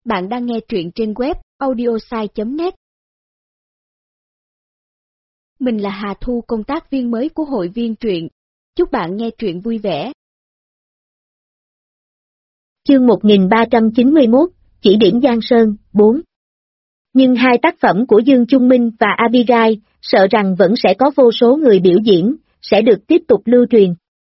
Bạn đang nghe truyện trên web audiosai.net. Mình là Hà Thu, công tác viên mới của hội viên truyện. Chúc bạn nghe truyện vui vẻ. Chương 1391, Chỉ điểm Giang Sơn, 4. Nhưng hai tác phẩm của Dương Trung Minh và Abigail, sợ rằng vẫn sẽ có vô số người biểu diễn, sẽ được tiếp tục lưu truyền.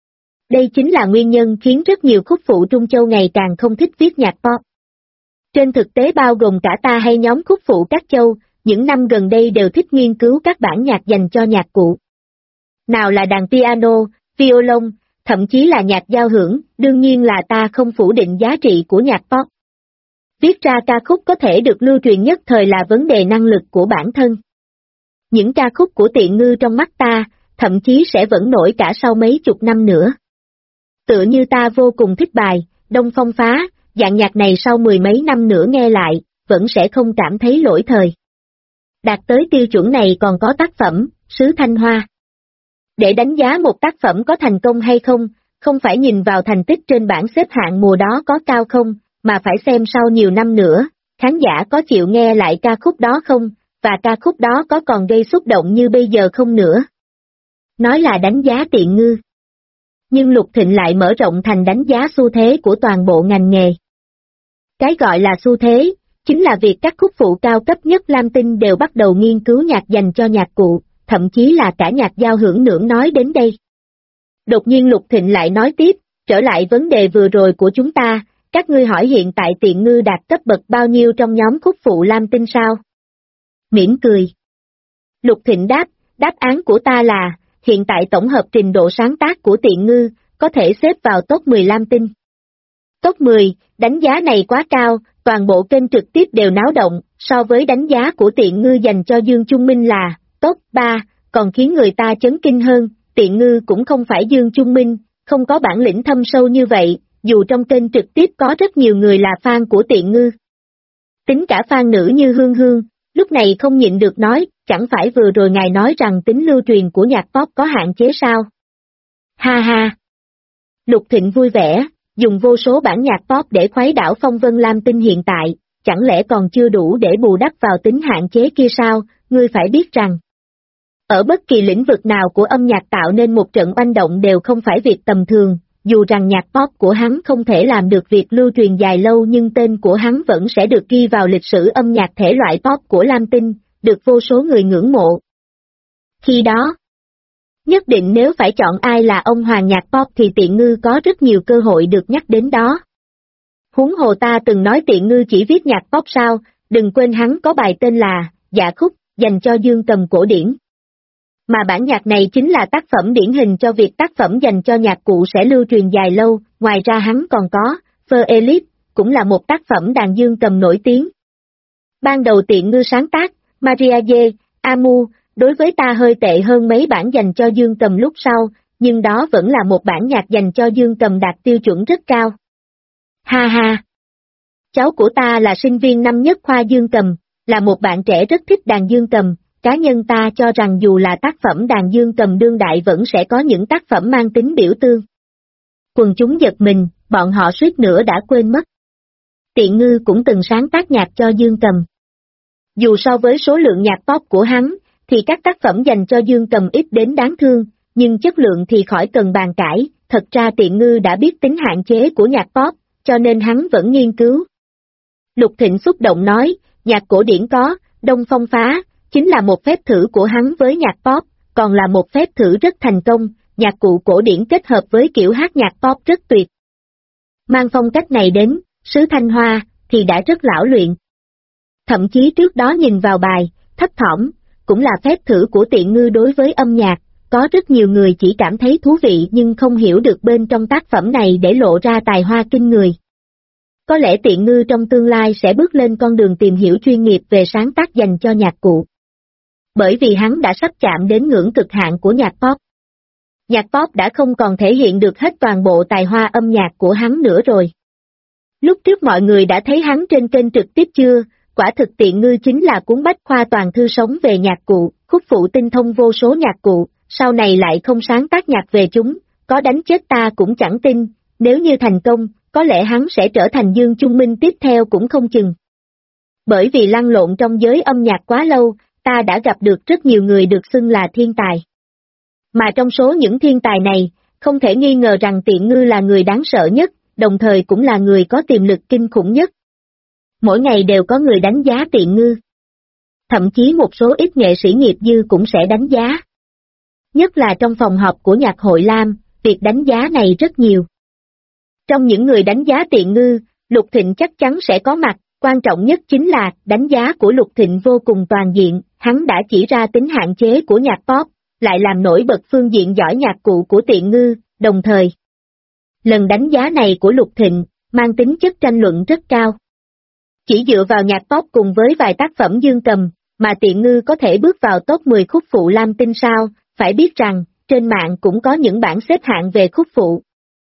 Đây chính là nguyên nhân khiến rất nhiều khúc phụ Trung Châu ngày càng không thích viết nhạc pop. Trên thực tế bao gồm cả ta hay nhóm khúc phụ các châu, những năm gần đây đều thích nghiên cứu các bản nhạc dành cho nhạc cụ. Nào là đàn piano, violon, thậm chí là nhạc giao hưởng, đương nhiên là ta không phủ định giá trị của nhạc pop. Viết ra ca khúc có thể được lưu truyền nhất thời là vấn đề năng lực của bản thân. Những ca khúc của Tiện Ngư trong mắt ta, thậm chí sẽ vẫn nổi cả sau mấy chục năm nữa. Tựa như ta vô cùng thích bài Đông Phong Phá, dạng nhạc này sau mười mấy năm nữa nghe lại, vẫn sẽ không cảm thấy lỗi thời. Đạt tới tiêu chuẩn này còn có tác phẩm Sứ Thanh Hoa. Để đánh giá một tác phẩm có thành công hay không, không phải nhìn vào thành tích trên bảng xếp hạng mùa đó có cao không, mà phải xem sau nhiều năm nữa, khán giả có chịu nghe lại ca khúc đó không, và ca khúc đó có còn gây xúc động như bây giờ không nữa. Nói là đánh giá Tiện Ngư. Nhưng Lục Thịnh lại mở rộng thành đánh giá xu thế của toàn bộ ngành nghề. Cái gọi là xu thế, chính là việc các khúc phụ cao cấp nhất Lam Tinh đều bắt đầu nghiên cứu nhạc dành cho nhạc cụ, thậm chí là cả nhạc giao hưởng nữa. Nói đến đây. Đột nhiên Lục Thịnh lại nói tiếp, trở lại vấn đề vừa rồi của chúng ta, các ngươi hỏi hiện tại Tiện Ngư đạt cấp bậc bao nhiêu trong nhóm khúc phụ Lam Tinh sao? Mỉm cười. Lục Thịnh đáp, đáp án của ta là, hiện tại tổng hợp trình độ sáng tác của Tiện Ngư, có thể xếp vào top 10 Lam Tinh. Top 10, đánh giá này quá cao, toàn bộ kênh trực tiếp đều náo động, so với đánh giá của Tiện Ngư dành cho Dương Trung Minh là top 3, còn khiến người ta chấn kinh hơn, Tiện Ngư cũng không phải Dương Trung Minh, không có bản lĩnh thâm sâu như vậy, dù trong kênh trực tiếp có rất nhiều người là fan của Tiện Ngư. Tính cả fan nữ như Hương Hương, lúc này không nhịn được nói, chẳng phải vừa rồi ngài nói rằng tính lưu truyền của nhạc pop có hạn chế sao? Ha ha! Lục Thịnh vui vẻ, dùng vô số bản nhạc pop để khuấy đảo phong vân Lam Tinh hiện tại, chẳng lẽ còn chưa đủ để bù đắp vào tính hạn chế kia sao? Ngươi phải biết rằng, ở bất kỳ lĩnh vực nào của âm nhạc tạo nên một trận oanh động đều không phải việc tầm thường, dù rằng nhạc pop của hắn không thể làm được việc lưu truyền dài lâu nhưng tên của hắn vẫn sẽ được ghi vào lịch sử âm nhạc thể loại pop của Lam Tinh, được vô số người ngưỡng mộ. Khi đó, nhất định nếu phải chọn ai là ông hoàng nhạc pop thì Tiện Ngư có rất nhiều cơ hội được nhắc đến đó. Huống hồ ta từng nói Tiện Ngư chỉ viết nhạc pop sao, đừng quên hắn có bài tên là Dạ Khúc, dành cho dương cầm cổ điển. Mà bản nhạc này chính là tác phẩm điển hình cho việc tác phẩm dành cho nhạc cụ sẽ lưu truyền dài lâu, ngoài ra hắn còn có Fur Elite, cũng là một tác phẩm đàn dương cầm nổi tiếng. Ban đầu Tiện Ngư sáng tác Maria J. Amu, đối với ta hơi tệ hơn mấy bản dành cho dương cầm lúc sau, nhưng đó vẫn là một bản nhạc dành cho dương cầm đạt tiêu chuẩn rất cao. Ha ha! Cháu của ta là sinh viên năm nhất khoa dương cầm, là một bạn trẻ rất thích đàn dương cầm, cá nhân ta cho rằng dù là tác phẩm đàn dương cầm đương đại vẫn sẽ có những tác phẩm mang tính biểu tương. Quần chúng giật mình, bọn họ suýt nữa đã quên mất. Tiện Ngư cũng từng sáng tác nhạc cho dương cầm. Dù so với số lượng nhạc pop của hắn, thì các tác phẩm dành cho dương cầm ít đến đáng thương, nhưng chất lượng thì khỏi cần bàn cãi, thật ra Tiện Ngư đã biết tính hạn chế của nhạc pop, cho nên hắn vẫn nghiên cứu. Lục Thịnh xúc động nói, nhạc cổ điển có, Đông Phong Phá, chính là một phép thử của hắn với nhạc pop, còn là một phép thử rất thành công, nhạc cụ cổ điển kết hợp với kiểu hát nhạc pop rất tuyệt. Mang phong cách này đến, Sứ Thanh Hoa, thì đã rất lão luyện. Thậm chí trước đó nhìn vào bài, Thấp Thỏm, cũng là phép thử của Tiện Ngư đối với âm nhạc, có rất nhiều người chỉ cảm thấy thú vị nhưng không hiểu được bên trong tác phẩm này để lộ ra tài hoa kinh người. Có lẽ Tiện Ngư trong tương lai sẽ bước lên con đường tìm hiểu chuyên nghiệp về sáng tác dành cho nhạc cụ. Bởi vì hắn đã sắp chạm đến ngưỡng cực hạn của nhạc pop. Nhạc pop đã không còn thể hiện được hết toàn bộ tài hoa âm nhạc của hắn nữa rồi. Lúc trước mọi người đã thấy hắn trên kênh trực tiếp chưa, quả thực Tiện Ngư chính là cuốn bách khoa toàn thư sống về nhạc cụ, khúc phụ tinh thông vô số nhạc cụ, sau này lại không sáng tác nhạc về chúng, có đánh chết ta cũng chẳng tin, nếu như thành công, có lẽ hắn sẽ trở thành Dương Trung Minh tiếp theo cũng không chừng. Bởi vì lăn lộn trong giới âm nhạc quá lâu, ta đã gặp được rất nhiều người được xưng là thiên tài. Mà trong số những thiên tài này, không thể nghi ngờ rằng Tiện Ngư là người đáng sợ nhất, đồng thời cũng là người có tiềm lực kinh khủng nhất. Mỗi ngày đều có người đánh giá Tiện Ngư. Thậm chí một số ít nghệ sĩ nghiệp dư cũng sẽ đánh giá. Nhất là trong phòng họp của nhạc hội Lam, việc đánh giá này rất nhiều. Trong những người đánh giá Tiện Ngư, Lục Thịnh chắc chắn sẽ có mặt, quan trọng nhất chính là đánh giá của Lục Thịnh vô cùng toàn diện, hắn đã chỉ ra tính hạn chế của nhạc pop, lại làm nổi bật phương diện giỏi nhạc cụ của Tiện Ngư, đồng thời. Lần đánh giá này của Lục Thịnh, mang tính chất tranh luận rất cao. Chỉ dựa vào nhạc pop cùng với vài tác phẩm dương cầm, mà Tiện Ngư có thể bước vào top 10 khúc phụ Lam Tinh sao, phải biết rằng, trên mạng cũng có những bảng xếp hạng về khúc phụ.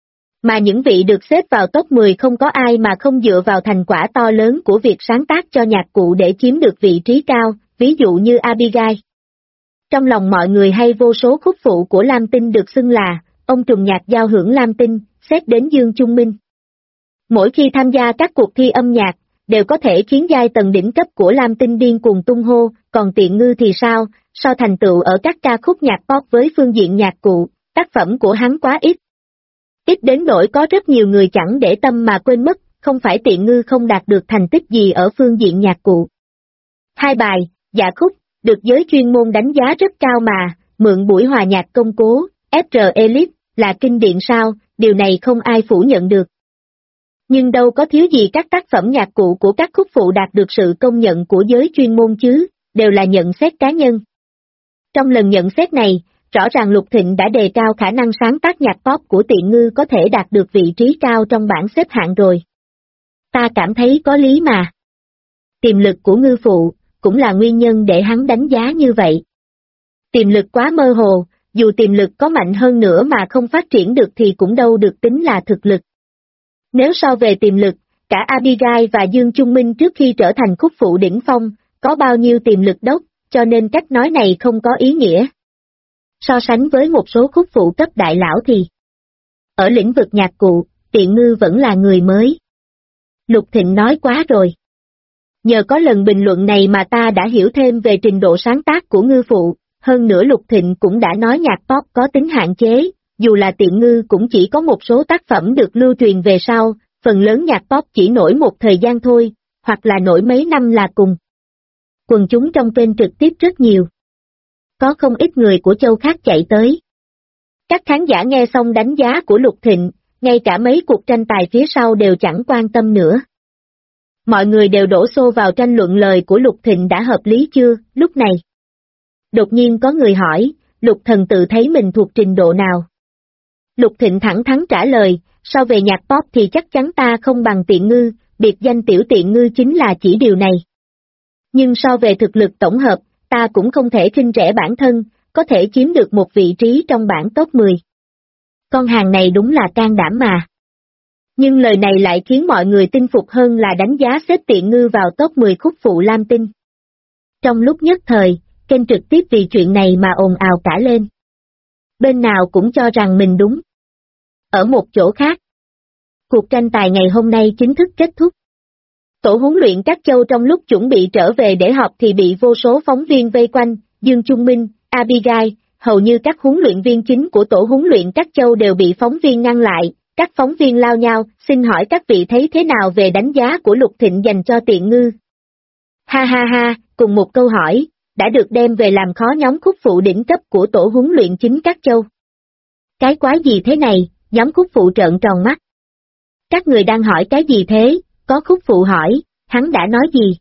Mà những vị được xếp vào top 10 không có ai mà không dựa vào thành quả to lớn của việc sáng tác cho nhạc cụ để chiếm được vị trí cao, ví dụ như Abigail. Trong lòng mọi người hay vô số khúc phụ của Lam Tinh được xưng là, ông trùm nhạc giao hưởng Lam Tinh, xét đến Dương Chung Minh. Mỗi khi tham gia các cuộc thi âm nhạc, đều có thể khiến giai tầng đỉnh cấp của Lam Tinh điên cuồng tung hô, còn Tiện Ngư thì sao, so thành tựu ở các ca khúc nhạc pop với phương diện nhạc cụ, tác phẩm của hắn quá ít. Ít đến nỗi có rất nhiều người chẳng để tâm mà quên mất, không phải Tiện Ngư không đạt được thành tích gì ở phương diện nhạc cụ. Hai bài, Dạ Khúc, được giới chuyên môn đánh giá rất cao mà, mượn buổi hòa nhạc công cố, FR Elite, là kinh điển sao, điều này không ai phủ nhận được. Nhưng đâu có thiếu gì các tác phẩm nhạc cụ của các khúc phụ đạt được sự công nhận của giới chuyên môn chứ, đều là nhận xét cá nhân. Trong lần nhận xét này, rõ ràng Lục Thịnh đã đề cao khả năng sáng tác nhạc pop của Tiện Ngư có thể đạt được vị trí cao trong bảng xếp hạng rồi. Ta cảm thấy có lý mà. Tiềm lực của Ngư phụ, cũng là nguyên nhân để hắn đánh giá như vậy. Tiềm lực quá mơ hồ, dù tiềm lực có mạnh hơn nữa mà không phát triển được thì cũng đâu được tính là thực lực. Nếu so về tiềm lực, cả Abigail và Dương Chung Minh trước khi trở thành khúc phụ đỉnh phong, có bao nhiêu tiềm lực đốc, cho nên cách nói này không có ý nghĩa. So sánh với một số khúc phụ cấp đại lão thì, ở lĩnh vực nhạc cụ, Tiện Ngư vẫn là người mới. Lục Thịnh nói quá rồi. Nhờ có lần bình luận này mà ta đã hiểu thêm về trình độ sáng tác của Ngư phụ, hơn nữa Lục Thịnh cũng đã nói nhạc pop có tính hạn chế, dù là Tiện Ngư cũng chỉ có một số tác phẩm được lưu truyền về sau, phần lớn nhạc pop chỉ nổi một thời gian thôi, hoặc là nổi mấy năm là cùng. Quần chúng trong kênh trực tiếp rất nhiều. Có không ít người của châu khác chạy tới. Các khán giả nghe xong đánh giá của Lục Thịnh, ngay cả mấy cuộc tranh tài phía sau đều chẳng quan tâm nữa. Mọi người đều đổ xô vào tranh luận lời của Lục Thịnh đã hợp lý chưa, lúc này. Đột nhiên có người hỏi, Lục thần tự thấy mình thuộc trình độ nào? Lục Thịnh thẳng thắn trả lời, so về nhạc pop thì chắc chắn ta không bằng Tiện Ngư, biệt danh tiểu Tiện Ngư chính là chỉ điều này. Nhưng so về thực lực tổng hợp, ta cũng không thể khinh rẻ bản thân, có thể chiếm được một vị trí trong bảng top 10. Con hàng này đúng là can đảm mà. Nhưng lời này lại khiến mọi người tin phục hơn là đánh giá xếp Tiện Ngư vào top 10 khúc phụ Lam Tinh. Trong lúc nhất thời, kênh trực tiếp vì chuyện này mà ồn ào cả lên. Bên nào cũng cho rằng mình đúng. Ở một chỗ khác, cuộc tranh tài ngày hôm nay chính thức kết thúc. Tổ huấn luyện các châu trong lúc chuẩn bị trở về để họp thì bị vô số phóng viên vây quanh, Dương Chung Minh, Abigail, hầu như các huấn luyện viên chính của tổ huấn luyện các châu đều bị phóng viên ngăn lại, các phóng viên lao nhau, xin hỏi các vị thấy thế nào về đánh giá của Lục Thịnh dành cho Tiện Ngư? Ha ha ha, cùng một câu hỏi, đã được đem về làm khó nhóm khúc phụ đỉnh cấp của tổ huấn luyện chính các châu. Cái quái gì thế này, nhóm khúc phụ trợn tròn mắt. Các người đang hỏi cái gì thế, có khúc phụ hỏi, hắn đã nói gì?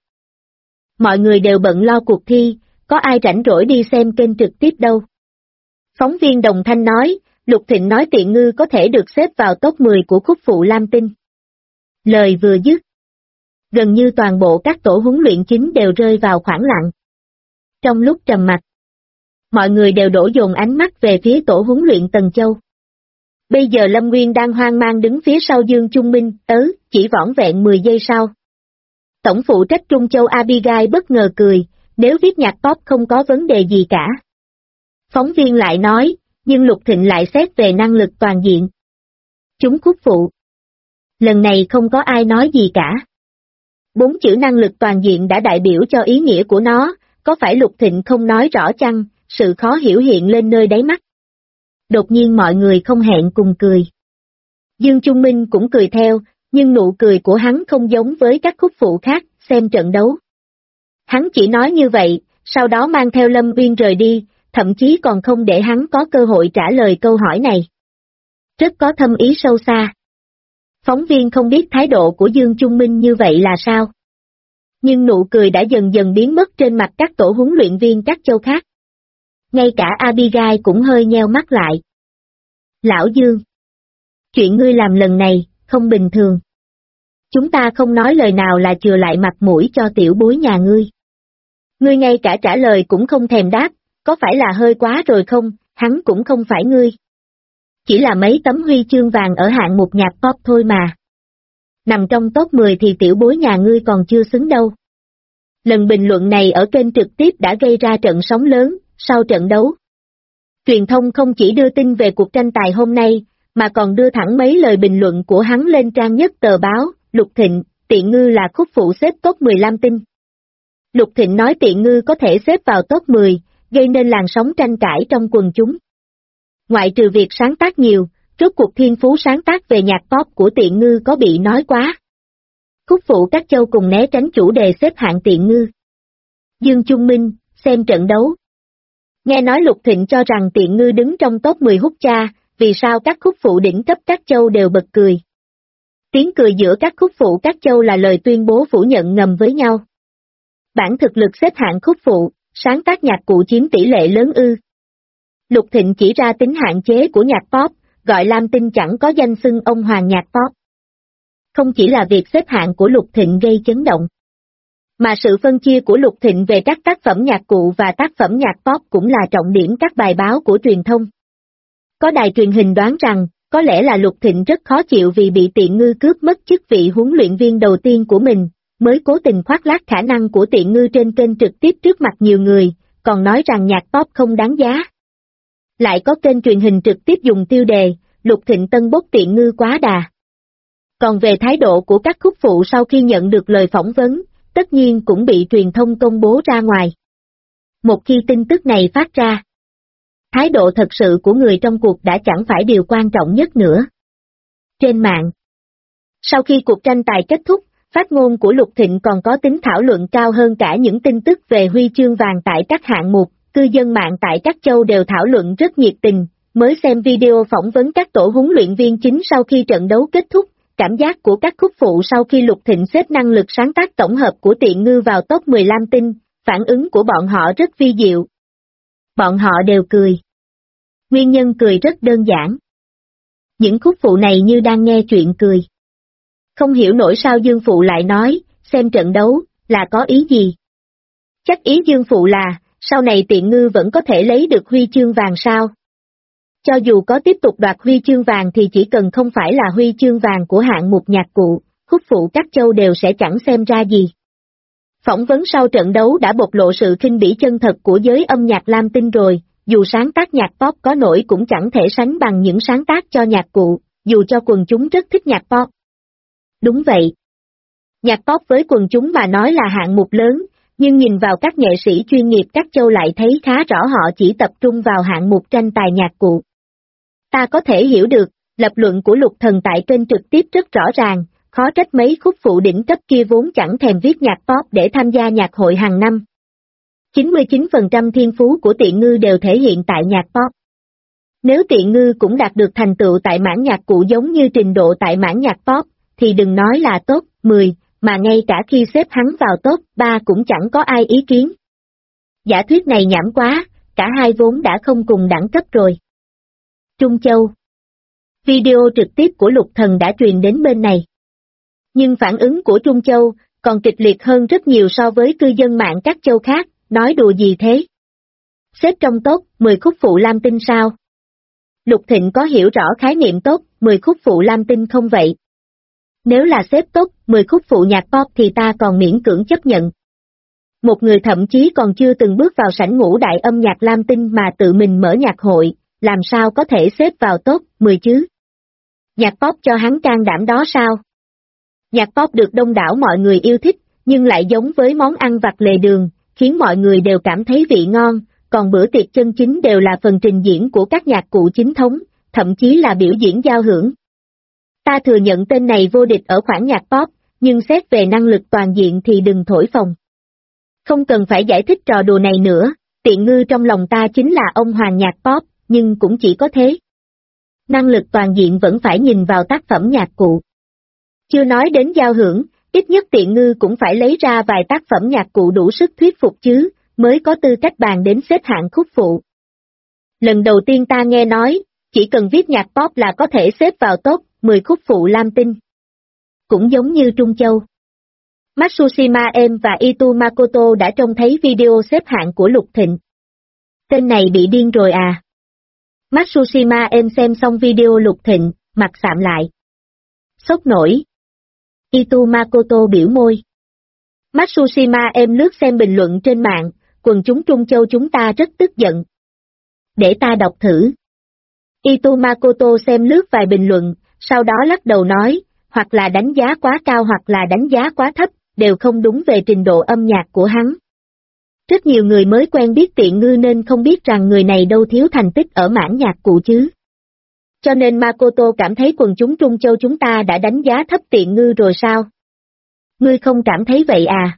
Mọi người đều bận lo cuộc thi, có ai rảnh rỗi đi xem kênh trực tiếp đâu. Phóng viên đồng thanh nói, Lục Thịnh nói Tiện Ngư có thể được xếp vào top 10 của khúc phụ Lam Tinh. Lời vừa dứt, gần như toàn bộ các tổ huấn luyện chính đều rơi vào khoảng lặng. Trong lúc trầm mặc, mọi người đều đổ dồn ánh mắt về phía tổ huấn luyện Tần Châu. Bây giờ Lâm Nguyên đang hoang mang đứng phía sau Dương Chung Minh, chỉ vỏn vẹn 10 giây sau. Tổng phụ trách Trung Châu Abigail bất ngờ cười, nếu viết nhạc pop không có vấn đề gì cả. Phóng viên lại nói, nhưng Lục Thịnh lại xét về năng lực toàn diện. Chúng khúc phụ. Lần này không có ai nói gì cả. 4 chữ năng lực toàn diện đã đại biểu cho ý nghĩa của nó, có phải Lục Thịnh không nói rõ chăng, sự khó hiểu hiện lên nơi đáy mắt. Đột nhiên mọi người không hẹn cùng cười. Dương Trung Minh cũng cười theo, nhưng nụ cười của hắn không giống với các khúc phụ khác, xem trận đấu. Hắn chỉ nói như vậy, sau đó mang theo Lâm Uyên rời đi, thậm chí còn không để hắn có cơ hội trả lời câu hỏi này. Rất có thâm ý sâu xa. Phóng viên không biết thái độ của Dương Trung Minh như vậy là sao. Nhưng nụ cười đã dần dần biến mất trên mặt các tổ huấn luyện viên các châu khác. Ngay cả Abigail cũng hơi nheo mắt lại. Lão Dương, chuyện ngươi làm lần này, không bình thường. Chúng ta không nói lời nào là chừa lại mặt mũi cho tiểu bối nhà ngươi. Ngươi ngay cả trả lời cũng không thèm đáp, có phải là hơi quá rồi không, hắn cũng không phải ngươi. Chỉ là mấy tấm huy chương vàng ở hạng mục nhạc pop thôi mà. Nằm trong top 10 thì tiểu bối nhà ngươi còn chưa xứng đâu. Lần bình luận này ở kênh trực tiếp đã gây ra trận sóng lớn, sau trận đấu. Truyền thông không chỉ đưa tin về cuộc tranh tài hôm nay, mà còn đưa thẳng mấy lời bình luận của hắn lên trang nhất tờ báo, Lục Thịnh, Tiện Ngư là khúc phụ xếp top 15 tin. Lục Thịnh nói Tiện Ngư có thể xếp vào top 10, gây nên làn sóng tranh cãi trong quần chúng. Ngoại trừ việc sáng tác nhiều, rốt cuộc thiên phú sáng tác về nhạc pop của Tiện Ngư có bị nói quá. Khúc phụ các châu cùng né tránh chủ đề xếp hạng Tiện Ngư. Dương Trung Minh, xem trận đấu. Nghe nói Lục Thịnh cho rằng Tiện Ngư đứng trong top 10 hút cha, vì sao các khúc phụ đỉnh cấp các châu đều bật cười. Tiếng cười giữa các khúc phụ các châu là lời tuyên bố phủ nhận ngầm với nhau. Bản thực lực xếp hạng khúc phụ, sáng tác nhạc cụ chiếm tỷ lệ lớn ư. Lục Thịnh chỉ ra tính hạn chế của nhạc pop, gọi Lam Tinh chẳng có danh xưng ông hoàng nhạc pop. Không chỉ là việc xếp hạng của Lục Thịnh gây chấn động, mà sự phân chia của Lục Thịnh về các tác phẩm nhạc cụ và tác phẩm nhạc pop cũng là trọng điểm các bài báo của truyền thông. Có đài truyền hình đoán rằng, có lẽ là Lục Thịnh rất khó chịu vì bị Tiện Ngư cướp mất chức vị huấn luyện viên đầu tiên của mình, mới cố tình khoác lác khả năng của Tiện Ngư trên kênh trực tiếp trước mặt nhiều người, còn nói rằng nhạc pop không đáng giá. Lại có kênh truyền hình trực tiếp dùng tiêu đề, Lục Thịnh tân bốc Tiện Ngư quá đà. Còn về thái độ của các khúc phụ sau khi nhận được lời phỏng vấn, tất nhiên cũng bị truyền thông công bố ra ngoài. Một khi tin tức này phát ra, thái độ thật sự của người trong cuộc đã chẳng phải điều quan trọng nhất nữa. Trên mạng, sau khi cuộc tranh tài kết thúc, phát ngôn của Lục Thịnh còn có tính thảo luận cao hơn cả những tin tức về huy chương vàng tại các hạng mục, cư dân mạng tại các châu đều thảo luận rất nhiệt tình, mới xem video phỏng vấn các tổ huấn luyện viên chính sau khi trận đấu kết thúc, cảm giác của các khúc phụ sau khi Lục Thịnh xếp năng lực sáng tác tổng hợp của Tiện Ngư vào top 15 tin, phản ứng của bọn họ rất vi diệu. Bọn họ đều cười. Nguyên nhân cười rất đơn giản. Những khúc phụ này như đang nghe chuyện cười. Không hiểu nổi sao Dương Phụ lại nói, xem trận đấu, là có ý gì? Chắc ý Dương Phụ là, sau này Tiện Ngư vẫn có thể lấy được huy chương vàng sao? Cho dù có tiếp tục đoạt huy chương vàng thì chỉ cần không phải là huy chương vàng của hạng mục nhạc cụ, khúc phụ các châu đều sẽ chẳng xem ra gì. Phỏng vấn sau trận đấu đã bộc lộ sự khinh bỉ chân thật của giới âm nhạc Lam Tinh rồi, dù sáng tác nhạc pop có nổi cũng chẳng thể sánh bằng những sáng tác cho nhạc cụ, dù cho quần chúng rất thích nhạc pop. Đúng vậy. Nhạc pop với quần chúng mà nói là hạng mục lớn, nhưng nhìn vào các nghệ sĩ chuyên nghiệp các châu lại thấy khá rõ họ chỉ tập trung vào hạng mục tranh tài nhạc cụ. Ta có thể hiểu được, lập luận của Lục Thần tại kênh trực tiếp rất rõ ràng, khó trách mấy khúc phụ đỉnh cấp kia vốn chẳng thèm viết nhạc pop để tham gia nhạc hội hàng năm. 99% thiên phú của Tiện Ngư đều thể hiện tại nhạc pop. Nếu Tiện Ngư cũng đạt được thành tựu tại mảng nhạc cụ giống như trình độ tại mảng nhạc pop, thì đừng nói là top 10, mà ngay cả khi xếp hắn vào top 3 cũng chẳng có ai ý kiến. Giả thuyết này nhảm quá, cả hai vốn đã không cùng đẳng cấp rồi. Trung Châu. Video trực tiếp của Lục Thần đã truyền đến bên này. Nhưng phản ứng của Trung Châu còn kịch liệt hơn rất nhiều so với cư dân mạng các châu khác, nói đùa gì thế? Xếp trong top 10 khúc phụ Lam Tinh sao? Lục Thịnh có hiểu rõ khái niệm top 10 khúc phụ Lam Tinh không vậy? Nếu là xếp top 10 khúc phụ nhạc pop thì ta còn miễn cưỡng chấp nhận. Một người thậm chí còn chưa từng bước vào sảnh ngũ đại âm nhạc Lam Tinh mà tự mình mở nhạc hội, làm sao có thể xếp vào top 10 chứ? Nhạc pop cho hắn can đảm đó sao? Nhạc pop được đông đảo mọi người yêu thích, nhưng lại giống với món ăn vặt lề đường, khiến mọi người đều cảm thấy vị ngon, còn bữa tiệc chân chính đều là phần trình diễn của các nhạc cụ chính thống, thậm chí là biểu diễn giao hưởng. Ta thừa nhận tên này vô địch ở khoản nhạc pop, nhưng xét về năng lực toàn diện thì đừng thổi phồng. Không cần phải giải thích trò đùa này nữa, Tiện Ngư trong lòng ta chính là ông hoàng nhạc pop, nhưng cũng chỉ có thế. Năng lực toàn diện vẫn phải nhìn vào tác phẩm nhạc cụ. Chưa nói đến giao hưởng, ít nhất Tiện Ngư cũng phải lấy ra vài tác phẩm nhạc cụ đủ sức thuyết phục chứ, mới có tư cách bàn đến xếp hạng khúc phụ. Lần đầu tiên ta nghe nói, chỉ cần viết nhạc pop là có thể xếp vào top 10 khúc phụ lam tinh. Cũng giống như Trung Châu. Matsushima Em và Itu Makoto đã trông thấy video xếp hạng của Lục Thịnh. Tên này bị điên rồi à? Matsushima Em xem xong video Lục Thịnh, mặt sạm lại. Sốc nổi. Itu Makoto biểu môi. Matsushima Em lướt xem bình luận trên mạng, quần chúng Trung Châu chúng ta rất tức giận. Để ta đọc thử. Itu Makoto xem lướt vài bình luận, sau đó lắc đầu nói, hoặc là đánh giá quá cao hoặc là đánh giá quá thấp, đều không đúng về trình độ âm nhạc của hắn. Rất nhiều người mới quen biết Tiện Ngư nên không biết rằng người này đâu thiếu thành tích ở mảng nhạc cụ chứ. Cho nên Makoto cảm thấy quần chúng Trung Châu chúng ta đã đánh giá thấp Tiện Ngư rồi sao? Ngươi không cảm thấy vậy à?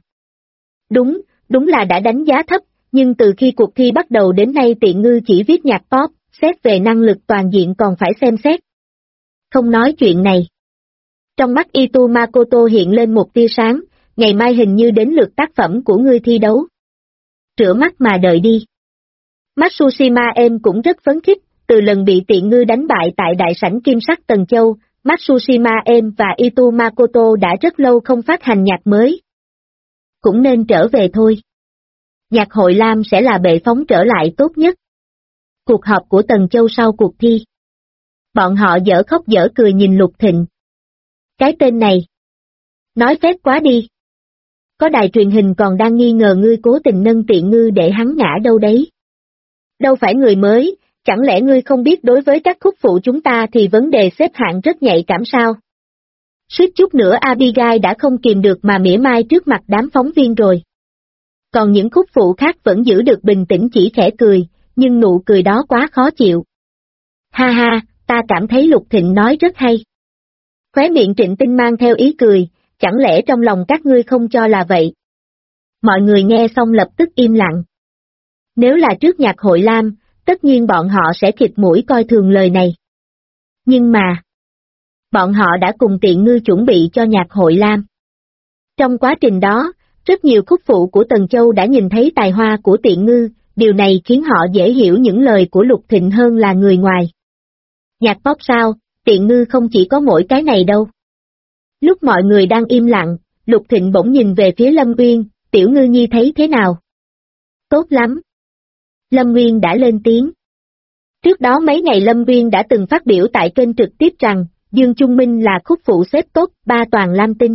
Đúng là đã đánh giá thấp, nhưng từ khi cuộc thi bắt đầu đến nay Tiện Ngư chỉ viết nhạc pop, xét về năng lực toàn diện còn phải xem xét. Không nói chuyện này. Trong mắt Itu Makoto hiện lên một tia sáng, ngày mai hình như đến lượt tác phẩm của ngươi thi đấu. Rửa mắt mà đợi đi. Matsushima Em cũng rất phấn khích, từ lần bị Tiện Ngư đánh bại tại đại sảnh Kim Sắc Tần Châu, Matsushima Em và Itu Makoto đã rất lâu không phát hành nhạc mới. Cũng nên trở về thôi. Nhạc hội Lam sẽ là bệ phóng trở lại tốt nhất. Cuộc họp của Tần Châu sau cuộc thi. Bọn họ dở khóc dở cười nhìn Lục Thịnh. Cái tên này. Nói phép quá đi. Có đài truyền hình còn đang nghi ngờ ngươi cố tình nâng Tiện Ngư để hắn ngã đâu đấy. Đâu phải người mới, chẳng lẽ ngươi không biết đối với các khúc phụ chúng ta thì vấn đề xếp hạng rất nhạy cảm sao? Suýt chút nữa Abigail đã không kìm được mà mỉa mai trước mặt đám phóng viên rồi. Còn những khúc phụ khác vẫn giữ được bình tĩnh chỉ khẽ cười, nhưng nụ cười đó quá khó chịu. Ha ha, ta cảm thấy Lục Thịnh nói rất hay. Khóe miệng Trịnh Tinh mang theo ý cười, chẳng lẽ trong lòng các ngươi không cho là vậy? Mọi người nghe xong lập tức im lặng. Nếu là trước nhạc hội Lam, tất nhiên bọn họ sẽ khịt mũi coi thường lời này. Nhưng mà, bọn họ đã cùng Tiện Ngư chuẩn bị cho nhạc hội Lam. Trong quá trình đó, rất nhiều khúc phụ của Tần Châu đã nhìn thấy tài hoa của Tiện Ngư, điều này khiến họ dễ hiểu những lời của Lục Thịnh hơn là người ngoài. Nhạc pop sao, Tiện Ngư không chỉ có mỗi cái này đâu. Lúc mọi người đang im lặng, Lục Thịnh bỗng nhìn về phía Lâm Uyên, Tiểu Ngư Nhi thấy thế nào? Tốt lắm. Lâm Uyên đã lên tiếng. Trước đó mấy ngày Lâm Uyên đã từng phát biểu tại kênh trực tiếp rằng, Dương Trung Minh là khúc phụ xếp tốt 3 toàn lam tinh.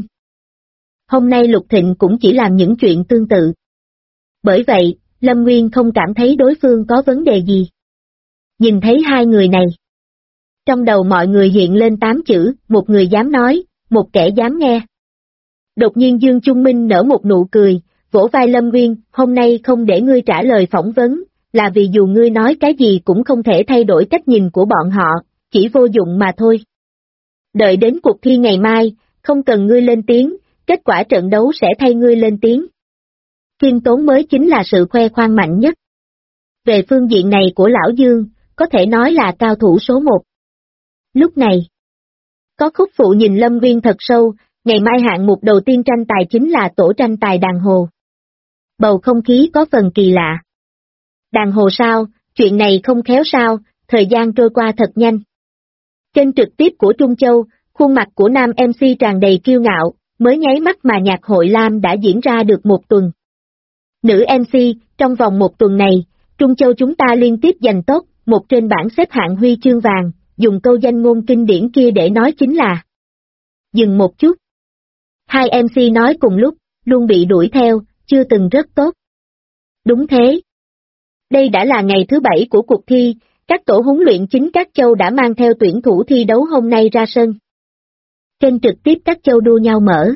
Hôm nay Lục Thịnh cũng chỉ làm những chuyện tương tự. Bởi vậy, Lâm Nguyên không cảm thấy đối phương có vấn đề gì. Nhìn thấy hai người này. Trong đầu mọi người hiện lên 8 chữ, một người dám nói, một kẻ dám nghe. Đột nhiên Dương Trung Minh nở một nụ cười, vỗ vai Lâm Nguyên, hôm nay không để ngươi trả lời phỏng vấn, là vì dù ngươi nói cái gì cũng không thể thay đổi cách nhìn của bọn họ, chỉ vô dụng mà thôi. Đợi đến cuộc thi ngày mai, không cần ngươi lên tiếng, kết quả trận đấu sẽ thay ngươi lên tiếng. Khiêm tốn mới chính là sự khoe khoang mạnh nhất. Về phương diện này của Lão Dương, có thể nói là cao thủ số 1. Lúc này, có khúc phụ nhìn Lâm Nguyên thật sâu, ngày mai hạng mục đầu tiên tranh tài chính là tổ tranh tài đàn hồ. Bầu không khí có phần kỳ lạ. Đàn hồ sao, chuyện này không khéo sao, thời gian trôi qua thật nhanh. Kênh trực tiếp của Trung Châu, khuôn mặt của nam MC tràn đầy kiêu ngạo, mới nháy mắt mà nhạc hội Lam đã diễn ra được một tuần. Nữ MC, trong vòng một tuần này, Trung Châu chúng ta liên tiếp giành top, một trên bảng xếp hạng huy chương vàng, dùng câu danh ngôn kinh điển kia để nói chính là dừng một chút. Hai MC nói cùng lúc, luôn bị đuổi theo, chưa từng rất tốt. Đúng thế. Đây đã là ngày thứ 7 của cuộc thi, các tổ huấn luyện chính các châu đã mang theo tuyển thủ thi đấu hôm nay ra sân. Kênh trực tiếp các châu đua nhau mở.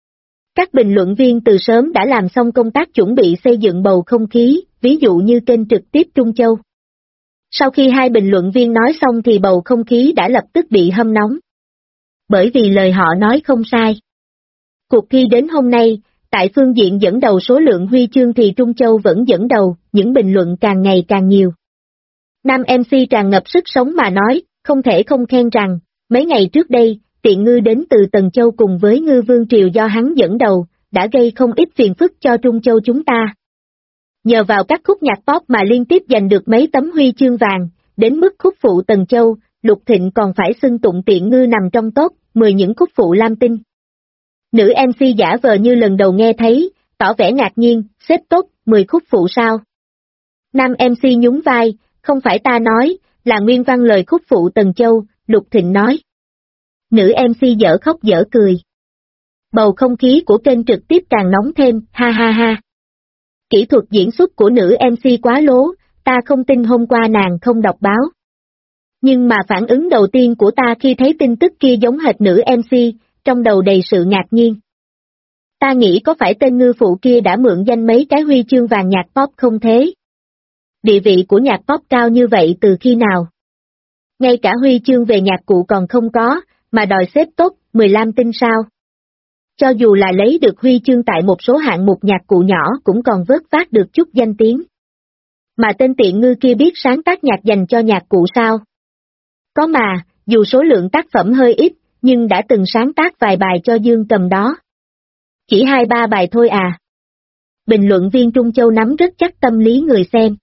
Các bình luận viên từ sớm đã làm xong công tác chuẩn bị xây dựng bầu không khí, ví dụ như kênh trực tiếp Trung Châu. Sau khi hai bình luận viên nói xong thì bầu không khí đã lập tức bị hâm nóng. Bởi vì lời họ nói không sai. Cuộc thi đến hôm nay, tại phương diện dẫn đầu số lượng huy chương thì Trung Châu vẫn dẫn đầu, những bình luận càng ngày càng nhiều. Nam MC tràn ngập sức sống mà nói, không thể không khen rằng, mấy ngày trước đây, Tiện Ngư đến từ Tần Châu cùng với Ngư Vương Triều do hắn dẫn đầu, đã gây không ít phiền phức cho Trung Châu chúng ta. Nhờ vào các khúc nhạc pop mà liên tiếp giành được mấy tấm huy chương vàng, đến mức khúc phụ Tần Châu, Lục Thịnh còn phải xưng tụng Tiện Ngư nằm trong top 10 những khúc phụ lam tinh. Nữ MC giả vờ như lần đầu nghe thấy, tỏ vẻ ngạc nhiên, xếp top 10 khúc phụ sao? Nam MC nhún vai, không phải ta nói, là nguyên văn lời khúc phụ Tần Châu, Lục Thịnh nói. Nữ MC dở khóc dở cười. Bầu không khí của kênh trực tiếp càng nóng thêm, ha ha ha. Kỹ thuật diễn xuất của nữ MC quá lố, ta không tin hôm qua nàng không đọc báo. Nhưng mà phản ứng đầu tiên của ta khi thấy tin tức kia giống hệt nữ MC, trong đầu đầy sự ngạc nhiên. Ta nghĩ có phải tên ngư phụ kia đã mượn danh mấy cái huy chương vàng nhạc pop không thế? Địa vị của nhạc pop cao như vậy từ khi nào? Ngay cả huy chương về nhạc cụ còn không có, mà đòi xếp top 15 tinh sao? Cho dù là lấy được huy chương tại một số hạng mục nhạc cụ nhỏ cũng còn vớt vát được chút danh tiếng. Mà tên Tiện Ngư kia biết sáng tác nhạc dành cho nhạc cụ sao? Có mà, dù số lượng tác phẩm hơi ít, nhưng đã từng sáng tác vài bài cho Dương Cầm đó. Chỉ 2-3 bài thôi à? Bình luận viên Trung Châu nắm rất chắc tâm lý người xem.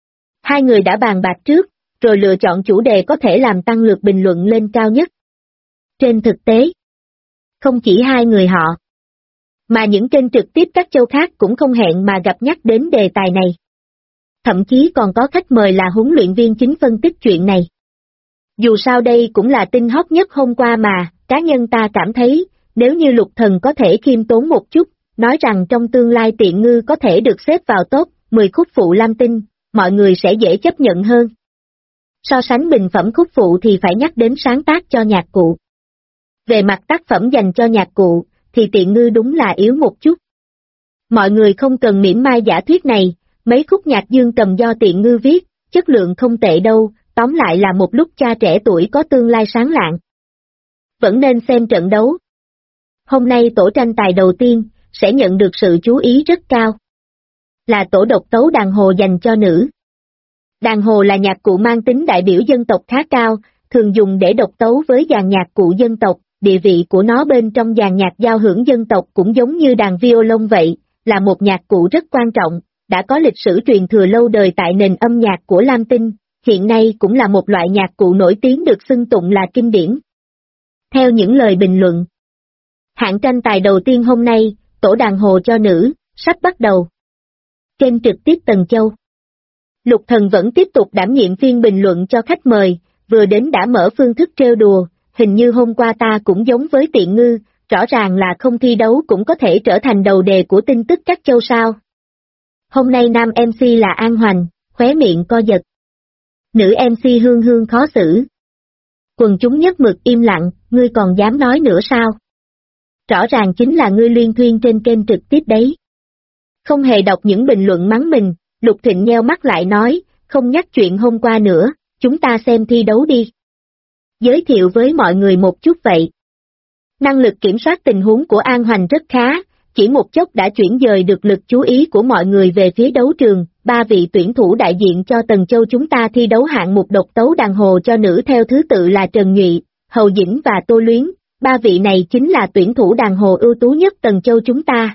Hai người đã bàn bạc trước, rồi lựa chọn chủ đề có thể làm tăng lượt bình luận lên cao nhất. Trên thực tế, không chỉ hai người họ, mà những kênh trực tiếp các châu khác cũng không hẹn mà gặp nhắc đến đề tài này. Thậm chí còn có khách mời là huấn luyện viên chính phân tích chuyện này. Dù sao đây cũng là tin hot nhất hôm qua mà, cá nhân ta cảm thấy, nếu như Lục Thần có thể khiêm tốn một chút, nói rằng trong tương lai Tiện Ngư có thể được xếp vào top 10 khúc phụ lam tinh, mọi người sẽ dễ chấp nhận hơn. So sánh bình phẩm khúc phụ thì phải nhắc đến sáng tác cho nhạc cụ. Về mặt tác phẩm dành cho nhạc cụ, thì Tiện Ngư đúng là yếu một chút. Mọi người không cần mỉa mai giả thuyết này, mấy khúc nhạc Dương Cầm do Tiện Ngư viết, chất lượng không tệ đâu, tóm lại là một lúc cha trẻ tuổi có tương lai sáng lạng. Vẫn nên xem trận đấu. Hôm nay tổ tranh tài đầu tiên, sẽ nhận được sự chú ý rất cao. Là tổ độc tấu đàn hồ dành cho nữ. Đàn hồ là nhạc cụ mang tính đại biểu dân tộc khá cao, thường dùng để độc tấu với dàn nhạc cụ dân tộc, địa vị của nó bên trong dàn nhạc giao hưởng dân tộc cũng giống như đàn violon vậy, là một nhạc cụ rất quan trọng, đã có lịch sử truyền thừa lâu đời tại nền âm nhạc của Lam Tinh, hiện nay cũng là một loại nhạc cụ nổi tiếng được xưng tụng là kinh điển. Theo những lời bình luận, hạng tranh tài đầu tiên hôm nay, tổ đàn hồ cho nữ, sắp bắt đầu. Kênh trực tiếp Tần Châu. Lục Thần vẫn tiếp tục đảm nhiệm phiên bình luận cho khách mời, vừa đến đã mở phương thức trêu đùa, hình như hôm qua ta cũng giống với Tiện Ngư, rõ ràng là không thi đấu cũng có thể trở thành đầu đề của tin tức các châu sao. Hôm nay nam MC là An Hoành, khóe miệng co giật. Nữ MC Hương Hương khó xử. Quần chúng nhất mực im lặng, ngươi còn dám nói nữa sao? Rõ ràng chính là ngươi luyên thuyên trên kênh trực tiếp đấy. Không hề đọc những bình luận mắng mình, Lục Thịnh nheo mắt lại nói, không nhắc chuyện hôm qua nữa, chúng ta xem thi đấu đi. Giới thiệu với mọi người một chút vậy. Năng lực kiểm soát tình huống của An Hoành rất khá, chỉ một chốc đã chuyển dời được lực chú ý của mọi người về phía đấu trường, ba vị tuyển thủ đại diện cho Tần Châu chúng ta thi đấu hạng mục độc tấu đàn hồ cho nữ theo thứ tự là Trần Nhụy, Hầu Dĩnh và Tô Luyến, ba vị này chính là tuyển thủ đàn hồ ưu tú nhất Tần Châu chúng ta.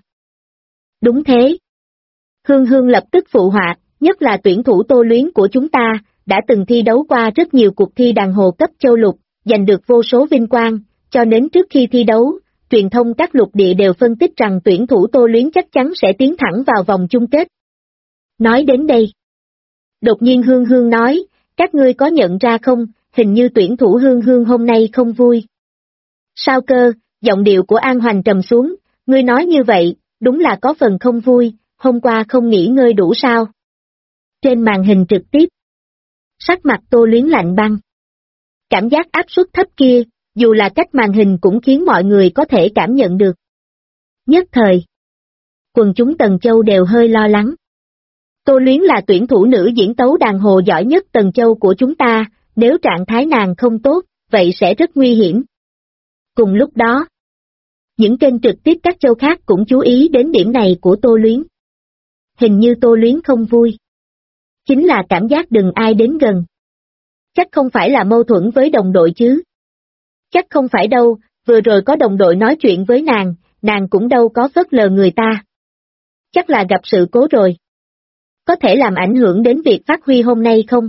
Đúng thế. Hương Hương lập tức phụ họa, nhất là tuyển thủ Tô Luyến của chúng ta, đã từng thi đấu qua rất nhiều cuộc thi đàn hồ cấp châu lục, giành được vô số vinh quang, cho đến trước khi thi đấu, truyền thông các lục địa đều phân tích rằng tuyển thủ Tô Luyến chắc chắn sẽ tiến thẳng vào vòng chung kết. Nói đến đây, đột nhiên Hương Hương nói, các ngươi có nhận ra không, hình như tuyển thủ Hương Hương hôm nay không vui. Sao cơ, giọng điệu của An Hoành trầm xuống, ngươi nói như vậy, đúng là có phần không vui, hôm qua không nghỉ ngơi đủ sao? Trên màn hình trực tiếp, sắc mặt Tô Luyến lạnh băng. Cảm giác áp suất thấp kia, Dù là cách màn hình cũng khiến mọi người có thể cảm nhận được. Nhất thời, quần chúng Tần Châu đều hơi lo lắng. Tô Luyến là tuyển thủ nữ diễn tấu đàn hồ giỏi nhất Tần Châu của chúng ta, nếu trạng thái nàng không tốt, vậy sẽ rất nguy hiểm. Cùng lúc đó, những kênh trực tiếp các châu khác cũng chú ý đến điểm này của Tô Luyến. Hình như Tô Luyến không vui. Chính là cảm giác đừng ai đến gần. Chắc không phải là mâu thuẫn với đồng đội chứ. Chắc không phải đâu, vừa rồi có đồng đội nói chuyện với nàng cũng đâu có phớt lờ người ta. Chắc là gặp sự cố rồi. Có thể làm ảnh hưởng đến việc phát huy hôm nay không?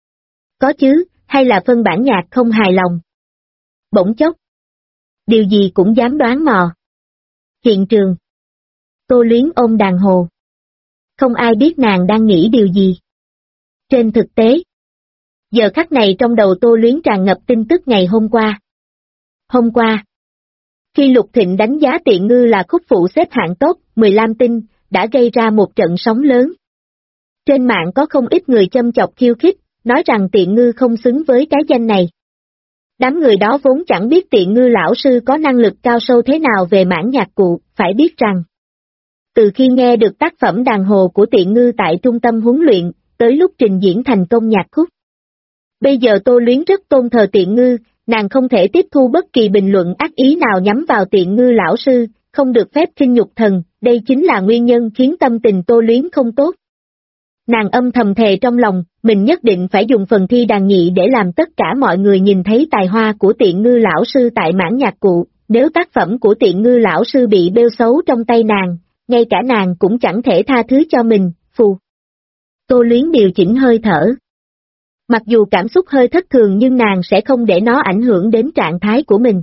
Có chứ, hay là phân bản nhạc không hài lòng? Bỗng chốc. Điều gì cũng dám đoán mò. Hiện trường. Tô Luyến ôm đàn hồ. Không ai biết nàng đang nghĩ điều gì. Trên thực tế, giờ khắc này trong đầu Tô Luyến tràn ngập tin tức ngày hôm qua. Hôm qua, khi Lục Thịnh đánh giá Tiện Ngư là khúc phụ xếp hạng top 15 tinh, đã gây ra một trận sóng lớn. Trên mạng có không ít người châm chọc khiêu khích, nói rằng Tiện Ngư không xứng với cái danh này. Đám người đó vốn chẳng biết Tiện Ngư lão sư có năng lực cao sâu thế nào về mảng nhạc cụ, phải biết rằng. Từ khi nghe được tác phẩm đàn hồ của Tiện Ngư tại trung tâm huấn luyện, tới lúc trình diễn thành công nhạc khúc. Bây giờ Tô Luyến rất tôn thờ Tiện Ngư, nàng không thể tiếp thu bất kỳ bình luận ác ý nào nhắm vào Tiện Ngư lão sư, không được phép khinh nhục thần, đây chính là nguyên nhân khiến tâm tình Tô Luyến không tốt. Nàng âm thầm thề trong lòng, mình nhất định phải dùng phần thi đàn nhị để làm tất cả mọi người nhìn thấy tài hoa của Tiện Ngư lão sư tại mảng nhạc cụ, nếu tác phẩm của Tiện Ngư lão sư bị bêu xấu trong tay nàng, ngay cả nàng cũng chẳng thể tha thứ cho mình, phù. Tô Luyến điều chỉnh hơi thở. Mặc dù cảm xúc hơi thất thường nhưng nàng sẽ không để nó ảnh hưởng đến trạng thái của mình.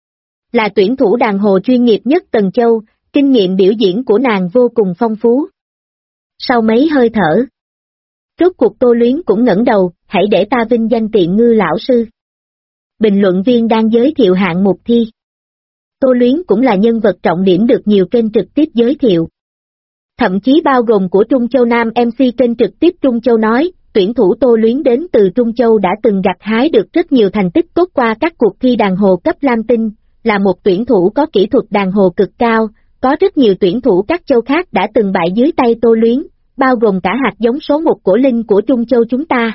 Là tuyển thủ đàn hồ chuyên nghiệp nhất Tần Châu, kinh nghiệm biểu diễn của nàng vô cùng phong phú. Sau mấy hơi thở, rốt cuộc Tô Luyến cũng ngẩng đầu, hãy để ta vinh danh Tiện Ngư lão sư. Bình luận viên đang giới thiệu hạng mục thi. Tô Luyến cũng là nhân vật trọng điểm được nhiều kênh trực tiếp giới thiệu. Thậm chí bao gồm của Trung Châu Nam MC kênh trực tiếp Trung Châu nói, tuyển thủ Tô Luyến đến từ Trung Châu đã từng gặt hái được rất nhiều thành tích tốt qua các cuộc thi đàn hồ cấp lam tinh, là một tuyển thủ có kỹ thuật đàn hồ cực cao, có rất nhiều tuyển thủ các châu khác đã từng bại dưới tay Tô Luyến, bao gồm cả hạt giống số 1 của Linh của Trung Châu chúng ta.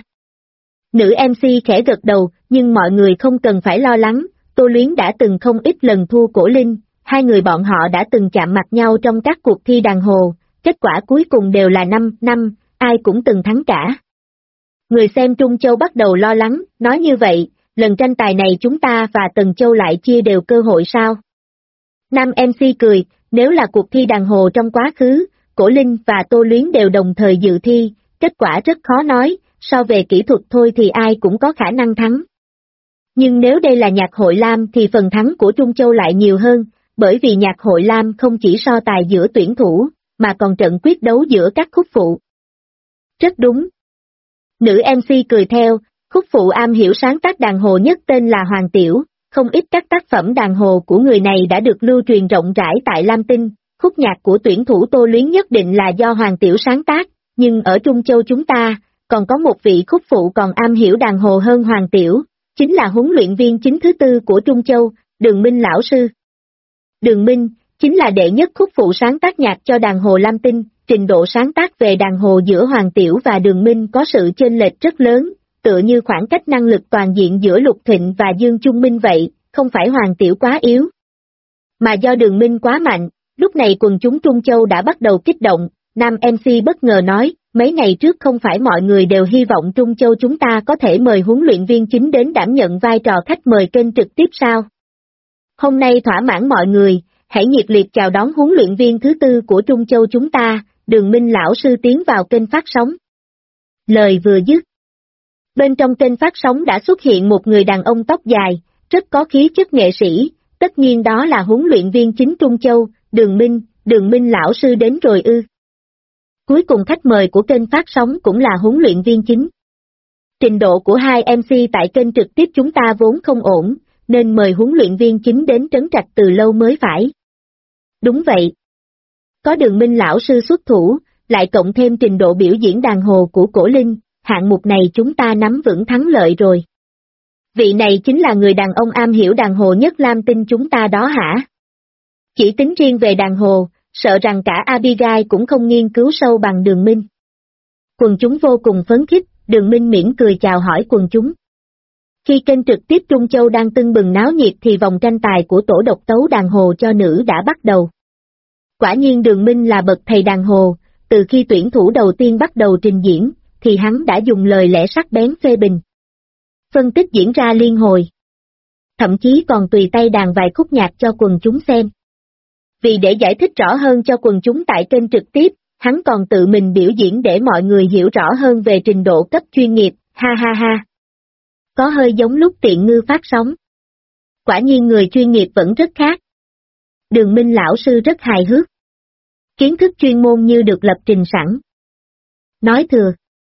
Nữ MC khẽ gật đầu, nhưng mọi người không cần phải lo lắng, Tô Luyến đã từng không ít lần thua Cổ Linh, hai người bọn họ đã từng chạm mặt nhau trong các cuộc thi đàn hồ, kết quả cuối cùng đều là 5-5, ai cũng từng thắng cả. Người xem Trung Châu bắt đầu lo lắng, nói như vậy, lần tranh tài này chúng ta và Tần Châu lại chia đều cơ hội sao? Nam MC cười, nếu là cuộc thi đàn hồ trong quá khứ, Cổ Linh và Tô Luyến đều đồng thời dự thi, kết quả rất khó nói, so về kỹ thuật thôi thì ai cũng có khả năng thắng. Nhưng nếu đây là nhạc hội lam thì phần thắng của Trung Châu lại nhiều hơn, bởi vì nhạc hội lam không chỉ so tài giữa tuyển thủ, mà còn trận quyết đấu giữa các khúc phụ. Rất đúng. Nữ MC cười theo, khúc phụ am hiểu sáng tác đàn hồ nhất tên là Hoàng Tiểu, không ít các tác phẩm đàn hồ của người này đã được lưu truyền rộng rãi tại Lam Tinh, khúc nhạc của tuyển thủ Tô Luyến nhất định là do Hoàng Tiểu sáng tác, nhưng ở Trung Châu chúng ta, còn có một vị khúc phụ còn am hiểu đàn hồ hơn Hoàng Tiểu, chính là huấn luyện viên chính thứ 4 của Trung Châu, Đường Minh lão sư. Đường Minh, chính là đệ nhất khúc phụ sáng tác nhạc cho đàn hồ Lam Tinh, trình độ sáng tác về đàn hồ giữa Hoàng Tiểu và Đường Minh có sự chênh lệch rất lớn, tựa như khoảng cách năng lực toàn diện giữa Lục Thịnh và Dương Trung Minh vậy, không phải Hoàng Tiểu quá yếu, mà do Đường Minh quá mạnh. Lúc này quần chúng Trung Châu đã bắt đầu kích động, Nam MC bất ngờ nói, mấy ngày trước không phải mọi người đều hy vọng Trung Châu chúng ta có thể mời huấn luyện viên chính đến đảm nhận vai trò khách mời kênh trực tiếp sao? Hôm nay thỏa mãn mọi người, hãy nhiệt liệt chào đón huấn luyện viên thứ 4 của Trung Châu chúng ta, Đường Minh lão sư tiến vào kênh phát sóng. Lời vừa dứt. Bên trong kênh phát sóng đã xuất hiện một người đàn ông tóc dài, rất có khí chất nghệ sĩ, tất nhiên đó là huấn luyện viên chính Trung Châu, Đường Minh lão sư đến rồi ư. Cuối cùng khách mời của kênh phát sóng cũng là huấn luyện viên chính. Trình độ của hai MC tại kênh trực tiếp chúng ta vốn không ổn, nên mời huấn luyện viên chính đến trấn trạch từ lâu mới phải. Đúng vậy. Có Đường Minh lão sư xuất thủ, lại cộng thêm trình độ biểu diễn đàn hồ của Cổ Linh, hạng mục này chúng ta nắm vững thắng lợi rồi. Vị này chính là người đàn ông am hiểu đàn hồ nhất Lam Tinh chúng ta đó hả? Chỉ tính riêng về đàn hồ, sợ rằng cả Abigail cũng không nghiên cứu sâu bằng Đường Minh. Quần chúng vô cùng phấn khích, Đường Minh mỉm cười chào hỏi quần chúng. Khi kênh trực tiếp Trung Châu đang tưng bừng náo nhiệt thì vòng tranh tài của tổ độc tấu đàn hồ cho nữ đã bắt đầu. Quả nhiên Đường Minh là bậc thầy đàn hồ, từ khi tuyển thủ đầu tiên bắt đầu trình diễn, thì hắn đã dùng lời lẽ sắc bén phê bình. Phân tích diễn ra liên hồi. Thậm chí còn tùy tay đàn vài khúc nhạc cho quần chúng xem. Vì để giải thích rõ hơn cho quần chúng tại kênh trực tiếp, hắn còn tự mình biểu diễn để mọi người hiểu rõ hơn về trình độ cấp chuyên nghiệp, ha ha ha. Có hơi giống lúc Tiện Ngư phát sóng. Quả nhiên người chuyên nghiệp vẫn rất khác. Đường Minh lão sư rất hài hước. Kiến thức chuyên môn như được lập trình sẵn. Nói thừa.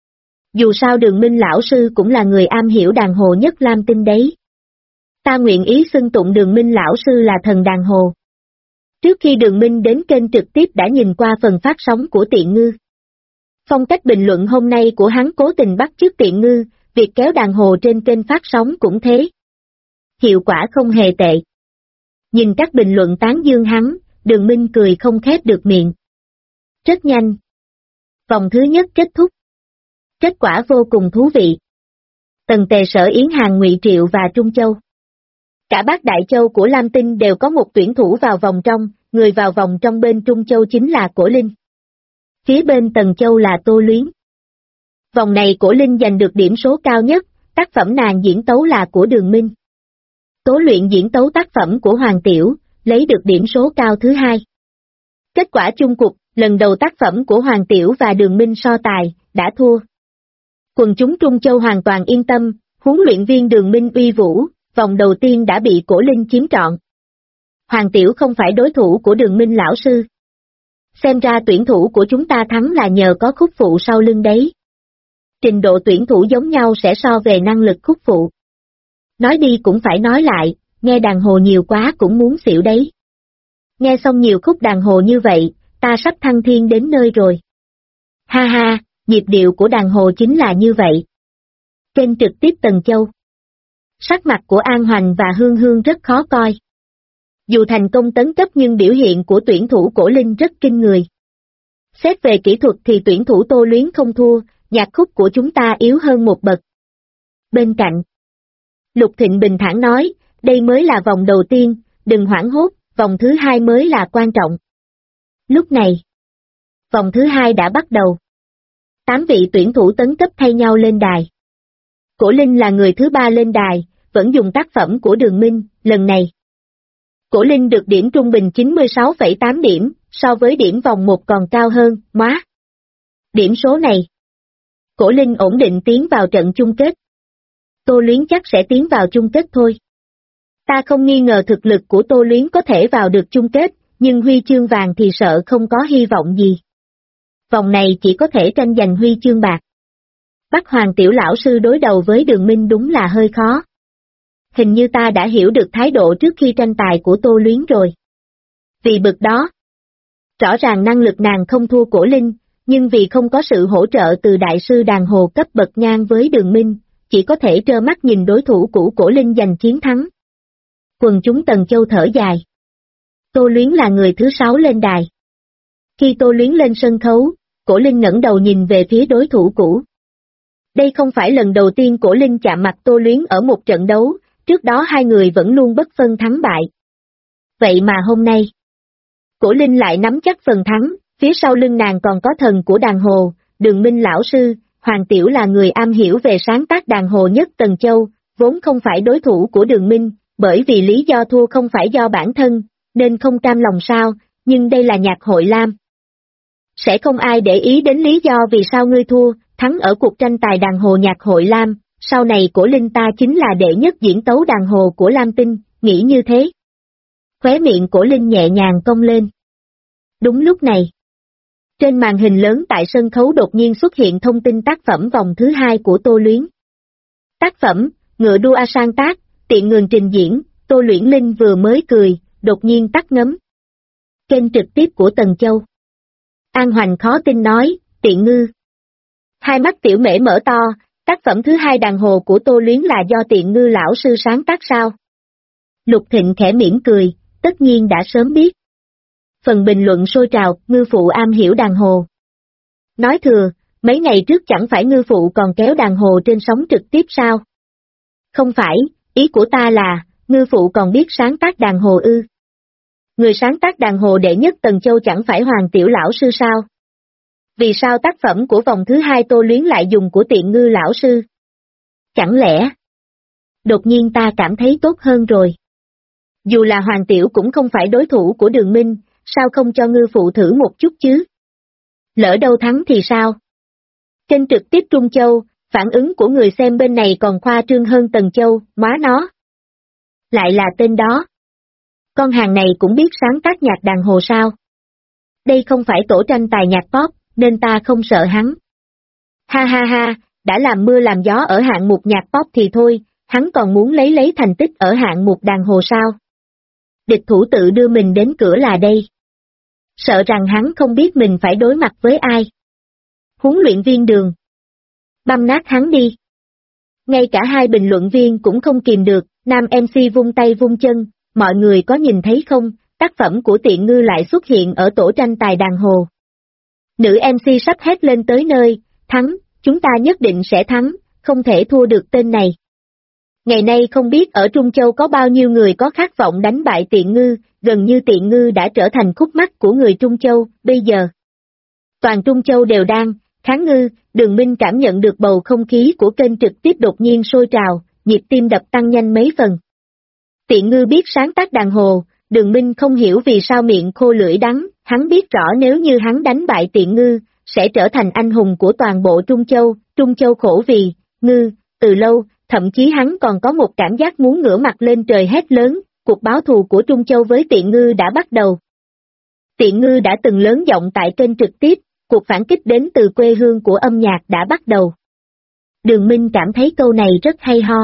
Dù sao Đường Minh lão sư cũng là người am hiểu đàn hồ nhất Lam Tinh đấy. Ta nguyện ý xưng tụng Đường Minh lão sư là thần đàn hồ. Trước khi Đường Minh đến kênh trực tiếp đã nhìn qua phần phát sóng của Tiện Ngư. Phong cách bình luận hôm nay của hắn cố tình bắt chước Tiện Ngư, việc kéo đàn hồ trên kênh phát sóng cũng thế. Hiệu quả không hề tệ. Nhìn các bình luận tán dương hắn, Đường Minh cười không khép được miệng. Rất nhanh. Vòng thứ nhất kết thúc. Kết quả vô cùng thú vị. Tần Tề, Sở Yến Hàng, Ngụy Triệu và Trung Châu. Cả bát đại châu của Lam Tinh đều có một tuyển thủ vào vòng trong, người vào vòng trong bên Trung Châu chính là Cổ Linh. Phía bên Tần Châu là Tô Luyến. Vòng này Cổ Linh giành được điểm số cao nhất, tác phẩm nàng diễn tấu là của Đường Minh. Tố Luyện diễn tấu tác phẩm của Hoàng Tiểu, lấy được điểm số cao thứ hai. Kết quả chung cuộc, lần đầu tác phẩm của Hoàng Tiểu và Đường Minh so tài, đã thua. Quần chúng Trung Châu hoàn toàn yên tâm, huấn luyện viên Đường Minh uy vũ, vòng đầu tiên đã bị Cổ Linh chiếm trọn. Hoàng Tiểu không phải đối thủ của Đường Minh lão sư. Xem ra tuyển thủ của chúng ta thắng là nhờ có khúc phụ sau lưng đấy. Trình độ tuyển thủ giống nhau sẽ so về năng lực khúc phụ. Nói đi cũng phải nói lại, nghe đàn hồ nhiều quá cũng muốn xỉu đấy. Nghe xong nhiều khúc đàn hồ như vậy, ta sắp thăng thiên đến nơi rồi. Ha ha, nhịp điệu của đàn hồ chính là như vậy. Kênh trực tiếp Tần Châu. Sắc mặt của An Hoành và Hương Hương rất khó coi. Dù thành công tấn cấp nhưng biểu hiện của tuyển thủ Cổ Linh rất kinh người. Xét về kỹ thuật thì tuyển thủ Tô Luyến không thua, nhạc khúc của chúng ta yếu hơn một bậc. Bên cạnh, Lục Thịnh bình thản nói, đây mới là vòng đầu tiên, đừng hoảng hốt, vòng thứ hai mới là quan trọng. Lúc này, vòng thứ hai đã bắt đầu. 8 vị tuyển thủ tấn cấp thay nhau lên đài. Cổ Linh là người thứ 3 lên đài, vẫn dùng tác phẩm của Đường Minh, lần này. Cổ Linh được điểm trung bình 96,8 điểm, so với điểm vòng 1 còn cao hơn, móa. Điểm số này. Cổ Linh ổn định tiến vào trận chung kết. Tô Luyến chắc sẽ tiến vào chung kết thôi. Ta không nghi ngờ thực lực của Tô Luyến có thể vào được chung kết, nhưng huy chương vàng thì sợ không có hy vọng gì. Vòng này chỉ có thể tranh giành huy chương bạc. Bắt Hoàng Tiểu lão sư đối đầu với Đường Minh đúng là hơi khó. Hình như ta đã hiểu được thái độ trước khi tranh tài của Tô Luyến rồi. Vì bực đó. Rõ ràng năng lực nàng không thua Cổ Linh, nhưng vì không có sự hỗ trợ từ đại sư đàn hồ cấp bậc ngang với Đường Minh, chỉ có thể trơ mắt nhìn đối thủ cũ Cổ Linh giành chiến thắng. Quần chúng Tần Châu thở dài. Tô Luyến là người thứ 6 lên đài. Khi Tô Luyến lên sân khấu, Cổ Linh ngẩng đầu nhìn về phía đối thủ cũ. Đây không phải lần đầu tiên Cổ Linh chạm mặt Tô Luyến ở một trận đấu, trước đó hai người vẫn luôn bất phân thắng bại. Vậy mà hôm nay, Cổ Linh lại nắm chắc phần thắng, phía sau lưng nàng còn có thần của đàn hồ, Đường Minh lão sư, Hoàng Tiểu là người am hiểu về sáng tác đàn hồ nhất Tần Châu, vốn không phải đối thủ của Đường Minh, bởi vì lý do thua không phải do bản thân, nên không cam lòng sao, nhưng đây là nhạc hội Lam. Sẽ không ai để ý đến lý do vì sao ngươi thua, thắng ở cuộc tranh tài đàn hồ nhạc hội Lam, sau này Cổ Linh ta chính là đệ nhất diễn tấu đàn hồ của Lam Tinh, nghĩ như thế. Khóe miệng Cổ Linh nhẹ nhàng cong lên. Đúng lúc này, trên màn hình lớn tại sân khấu đột nhiên xuất hiện thông tin tác phẩm vòng thứ 2 của Tô Luyến. Tác phẩm, Ngựa Đua A Sang tác, Tiện Ngừng trình diễn, Tô Luyến Linh vừa mới cười, đột nhiên tắt ngấm. Kênh trực tiếp của Tần Châu. An Hoành khó tin nói, Tiện Ngư. Hai mắt Tiểu Mễ mở to, Tác phẩm thứ hai đàn hồ của Tô Luyến là do Tiện Ngư lão sư sáng tác sao? Lục Thịnh khẽ mỉm cười, tất nhiên đã sớm biết. Phần bình luận sôi trào, ngư phụ am hiểu đàn hồ. Nói thừa, mấy ngày trước chẳng phải ngư phụ còn kéo đàn hồ trên sóng trực tiếp sao? Không phải, ý của ta là, ngư phụ còn biết sáng tác đàn hồ ư? Người sáng tác đàn hồ đệ nhất Tần Châu chẳng phải Hoàng Tiểu lão sư sao? Vì sao tác phẩm của vòng thứ hai Tô Luyến lại dùng của Tiện Ngư lão sư? Chẳng lẽ? Đột nhiên ta cảm thấy tốt hơn rồi. Dù là Hoàng Tiểu cũng không phải đối thủ của Đường Minh, sao không cho ngư phụ thử một chút chứ? Lỡ đâu thắng thì sao? Kênh trực tiếp Trung Châu, phản ứng của người xem bên này còn khoa trương hơn Tần Châu, má nó. Lại là tên đó. Con hàng này cũng biết sáng tác nhạc đàn hồ sao? Đây không phải tổ tranh tài nhạc pop, nên ta không sợ hắn. Ha ha ha, đã làm mưa làm gió ở hạng mục nhạc pop thì thôi, hắn còn muốn lấy thành tích ở hạng mục đàn hồ sao? Địch thủ tự đưa mình đến cửa là đây. Sợ rằng hắn không biết mình phải đối mặt với ai. Huấn luyện viên Đường. Băm nát hắn đi. Ngay cả hai bình luận viên cũng không kìm được, nam MC vung tay vung chân, mọi người có nhìn thấy không, tác phẩm của Tiện Ngư lại xuất hiện ở tổ tranh tài đàn hồ. Nữ MC sắp hét lên tới nơi, thắng, chúng ta nhất định sẽ thắng, không thể thua được tên này. Ngày nay không biết ở Trung Châu có bao nhiêu người có khát vọng đánh bại Tiện Ngư, gần như Tiện Ngư đã trở thành khúc mắc của người Trung Châu, bây giờ. Toàn Trung Châu đều đang kháng ngư, Đường Minh cảm nhận được bầu không khí của kênh trực tiếp đột nhiên sôi trào, nhịp tim đập tăng nhanh mấy phần. Tiện Ngư biết sáng tác đàn hồ, Đường Minh không hiểu vì sao miệng khô lưỡi đắng, hắn biết rõ nếu như hắn đánh bại Tiện Ngư, sẽ trở thành anh hùng của toàn bộ Trung Châu khổ vì, Ngư, từ lâu, thậm chí hắn còn có một cảm giác muốn ngửa mặt lên trời hét lớn, cuộc báo thù của Trung Châu với Tiện Ngư đã bắt đầu. Tiện Ngư đã từng lớn giọng tại kênh trực tiếp, cuộc phản kích đến từ quê hương của âm nhạc đã bắt đầu. Đường Minh cảm thấy câu này rất hay ho.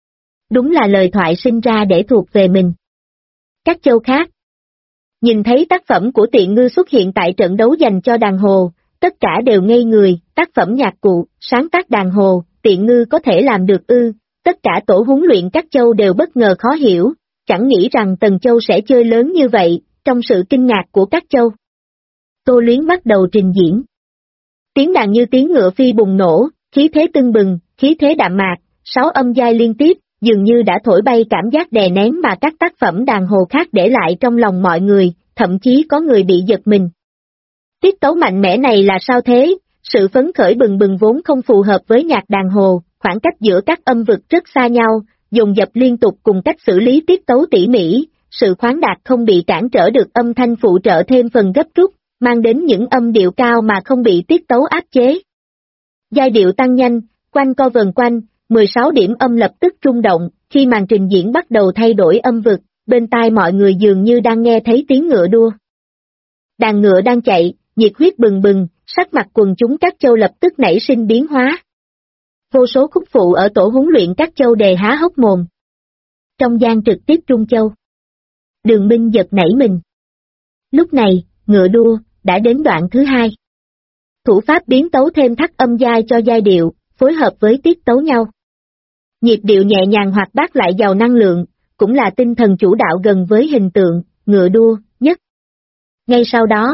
Đúng là lời thoại sinh ra để thuộc về mình. Các châu khác. Nhìn thấy tác phẩm của Tiện Ngư xuất hiện tại trận đấu dành cho đàn hồ, tất cả đều ngây người, tác phẩm nhạc cụ, sáng tác đàn hồ, Tiện Ngư có thể làm được ư, tất cả tổ huấn luyện các châu đều bất ngờ khó hiểu, chẳng nghĩ rằng Tần Châu sẽ chơi lớn như vậy, trong sự kinh ngạc của các châu. Tô Luyến bắt đầu trình diễn. Tiếng đàn như tiếng ngựa phi bùng nổ, khí thế tưng bừng, khí thế đạm mạc, 6 âm giai liên tiếp, dường như đã thổi bay cảm giác đè nén mà các tác phẩm đàn hồ khác để lại trong lòng mọi người, thậm chí có người bị giật mình. Tiết tấu mạnh mẽ này là sao thế? Sự phấn khởi bừng bừng vốn không phù hợp với nhạc đàn hồ, khoảng cách giữa các âm vực rất xa nhau, dồn dập liên tục cùng cách xử lý tiết tấu tỉ mỉ, sự khoáng đạt không bị cản trở được âm thanh phụ trợ thêm phần gấp rút, mang đến những âm điệu cao mà không bị tiết tấu áp chế. Giai điệu tăng nhanh, quanh co vần quanh, 16 điểm âm lập tức rung động, khi màn trình diễn bắt đầu thay đổi âm vực, bên tai mọi người dường như đang nghe thấy tiếng ngựa đua. Đàn ngựa đang chạy, nhiệt huyết bừng bừng, sắc mặt quần chúng các châu lập tức nảy sinh biến hóa. Vô số khúc phụ ở tổ huấn luyện các châu đề há hốc mồm. Trong gian trực tiếp Trung Châu, Đường Minh giật nảy mình. Lúc này, ngựa đua, đã đến đoạn thứ hai. Thủ pháp biến tấu thêm thắt âm giai cho giai điệu, phối hợp với tiết tấu nhau. Nhịp điệu nhẹ nhàng hoạt bát lại giàu năng lượng, cũng là tinh thần chủ đạo gần với hình tượng, ngựa đua, nhất. Ngay sau đó,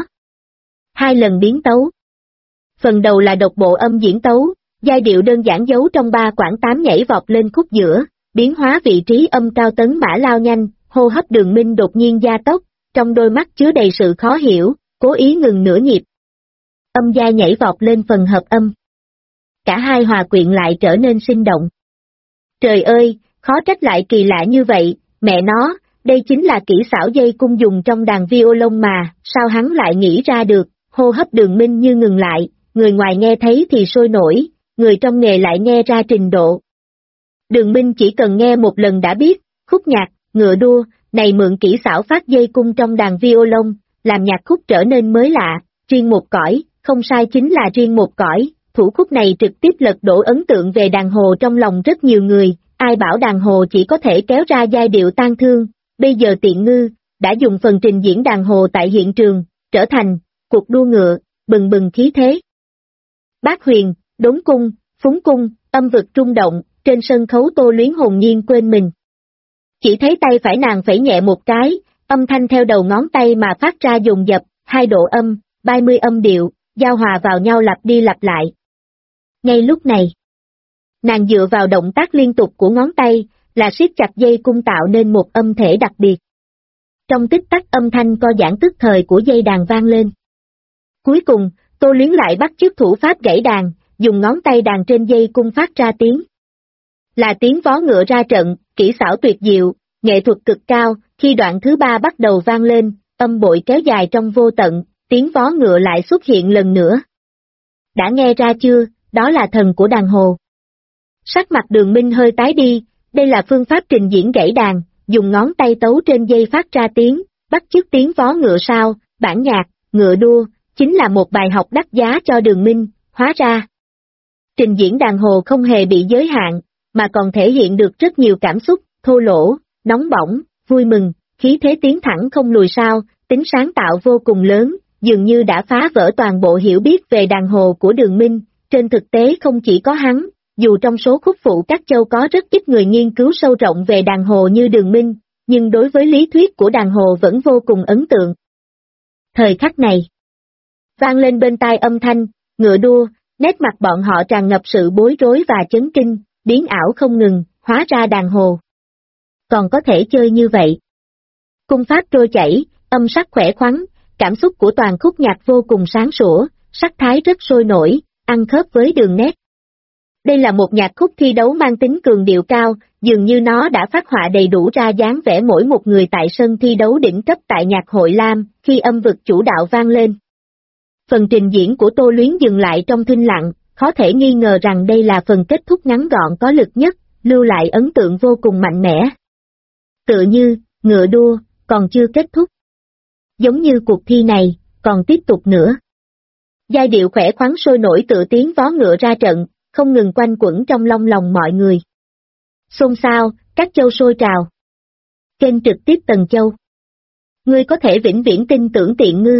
2 lần biến tấu. Phần đầu là độc bộ âm diễn tấu, giai điệu đơn giản giấu trong 3 quãng 8 nhảy vọt lên khúc giữa, biến hóa vị trí âm cao tấn mã lao nhanh, hô hấp Đường Minh đột nhiên gia tốc, trong đôi mắt chứa đầy sự khó hiểu, cố ý ngừng nửa nhịp. Âm giai nhảy vọt lên phần hợp âm. Cả hai hòa quyện lại trở nên sinh động. Trời ơi, khó trách lại kỳ lạ như vậy, mẹ nó, đây chính là kỹ xảo dây cung dùng trong đàn violon mà, sao hắn lại nghĩ ra được, hô hấp Đường Minh như ngừng lại, người ngoài nghe thấy thì sôi nổi, người trong nghề lại nghe ra trình độ. Đường Minh chỉ cần nghe một lần đã biết, khúc nhạc, ngựa đua, này mượn kỹ xảo phát dây cung trong đàn violon, làm nhạc khúc trở nên mới lạ, riêng một cõi, không sai chính là riêng một cõi, thủ khúc này trực tiếp lật đổ ấn tượng về đàn hồ trong lòng rất nhiều người, ai bảo đàn hồ chỉ có thể kéo ra giai điệu tang thương, bây giờ Tiện Ngư, đã dùng phần trình diễn đàn hồ tại hiện trường, trở thành, cuộc đua ngựa, bừng bừng khí thế. Bát huyền, đốn cung, phúng cung, Âm vực rung động, trên sân khấu Tô Luyến hồn nhiên quên mình. Chỉ thấy tay phải nàng phẩy nhẹ một cái, âm thanh theo đầu ngón tay mà phát ra dồn dập, 2 độ âm, 30 âm điệu, giao hòa vào nhau lặp đi lặp lại. Ngay lúc này, nàng dựa vào động tác liên tục của ngón tay, là siết chặt dây cung tạo nên một âm thể đặc biệt. Trong tích tắc âm thanh co giãn tức thời của dây đàn vang lên. Cuối cùng, Tô Luyến lại bắt chước thủ pháp gãy đàn, dùng ngón tay đàn trên dây cung phát ra tiếng. Là tiếng vó ngựa ra trận, kỹ xảo tuyệt diệu, nghệ thuật cực cao, khi đoạn thứ 3 bắt đầu vang lên, âm bội kéo dài trong vô tận, tiếng vó ngựa lại xuất hiện lần nữa. Đã nghe ra chưa, đó là thần của đàn hồ. Sắc mặt Đường Minh hơi tái đi, đây là phương pháp trình diễn gãy đàn, dùng ngón tay tấu trên dây phát ra tiếng, bắt chước tiếng vó ngựa sao, bản nhạc, ngựa đua, chính là một bài học đắt giá cho Đường Minh, hóa ra. Trình diễn đàn hồ không hề bị giới hạn, mà còn thể hiện được rất nhiều cảm xúc, thô lỗ, nóng bỏng, vui mừng, khí thế tiến thẳng không lùi sao, tính sáng tạo vô cùng lớn, dường như đã phá vỡ toàn bộ hiểu biết về đàn hồ của Đường Minh, trên thực tế không chỉ có hắn, dù trong số khúc phụ các châu có rất ít người nghiên cứu sâu rộng về đàn hồ như Đường Minh, nhưng đối với lý thuyết của đàn hồ vẫn vô cùng ấn tượng. Thời khắc này, vang lên bên tai âm thanh, ngựa đua, nét mặt bọn họ tràn ngập sự bối rối và chấn kinh, biến ảo không ngừng, hóa ra đàn hồ còn có thể chơi như vậy. Cung pháp trôi chảy, âm sắc khỏe khoắn, cảm xúc của toàn khúc nhạc vô cùng sáng sủa, sắc thái rất sôi nổi, ăn khớp với đường nét. Đây là một nhạc khúc thi đấu mang tính cường điệu cao, dường như nó đã phát họa đầy đủ ra dáng vẻ mỗi một người tại sân thi đấu đỉnh cấp tại nhạc hội Lam, khi âm vực chủ đạo vang lên. Phần trình diễn của Tô Luyến dừng lại trong thinh lặng, khó thể nghi ngờ rằng đây là phần kết thúc ngắn gọn có lực nhất, lưu lại ấn tượng vô cùng mạnh mẽ. Tựa như, ngựa đua, còn chưa kết thúc. Giống như cuộc thi này, còn tiếp tục nữa. Giai điệu khỏe khoắn sôi nổi tựa tiếng vó ngựa ra trận, không ngừng quanh quẩn trong long lòng mọi người. Xôn xao, các châu sôi trào. Kênh trực tiếp Tần Châu. Ngươi có thể vĩnh viễn tin tưởng Tiện Ngư.